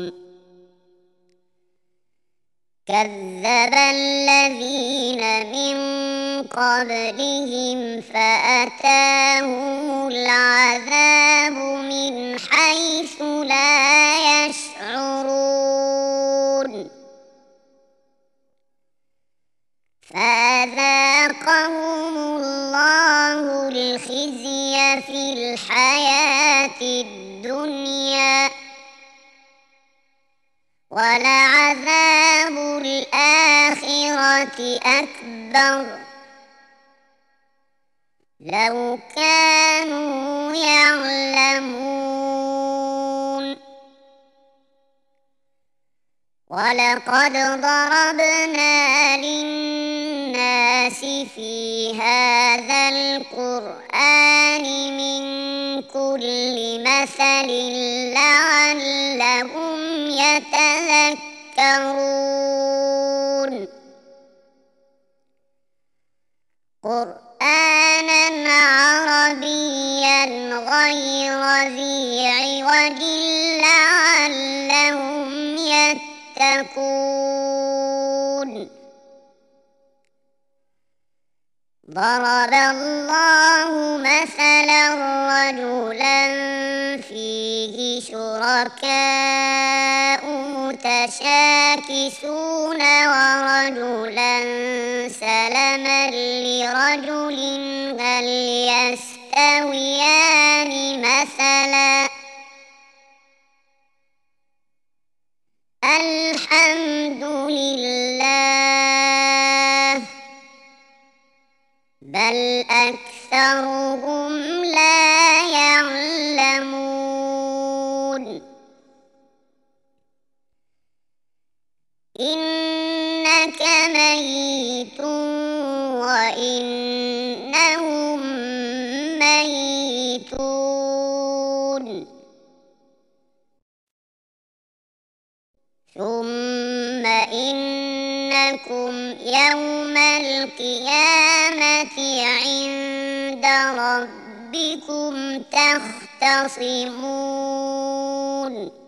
كذب الذين من قبلهم فأتاهم العذاب من حيث لا يشعرون في الحياة الدنيا ولعذاب الآخرة أكبر لو كانوا يعلمون ولقد ضربنا للناس في هذا القرآن من كل مثل لعلهم يتذكرون قرآنا عربيا غير ذي عوج لعلهم يتقون ضرب الله مثلا رجلا فيه شركاء متشاكسون ورجلا سلما لرجل هل يستويان مثلا الحمد لله بل أكثرهم لا يعلمون إنك ميت وإنهم ميتون ثم إنكم يوم القيامة عند ربكم تختصمون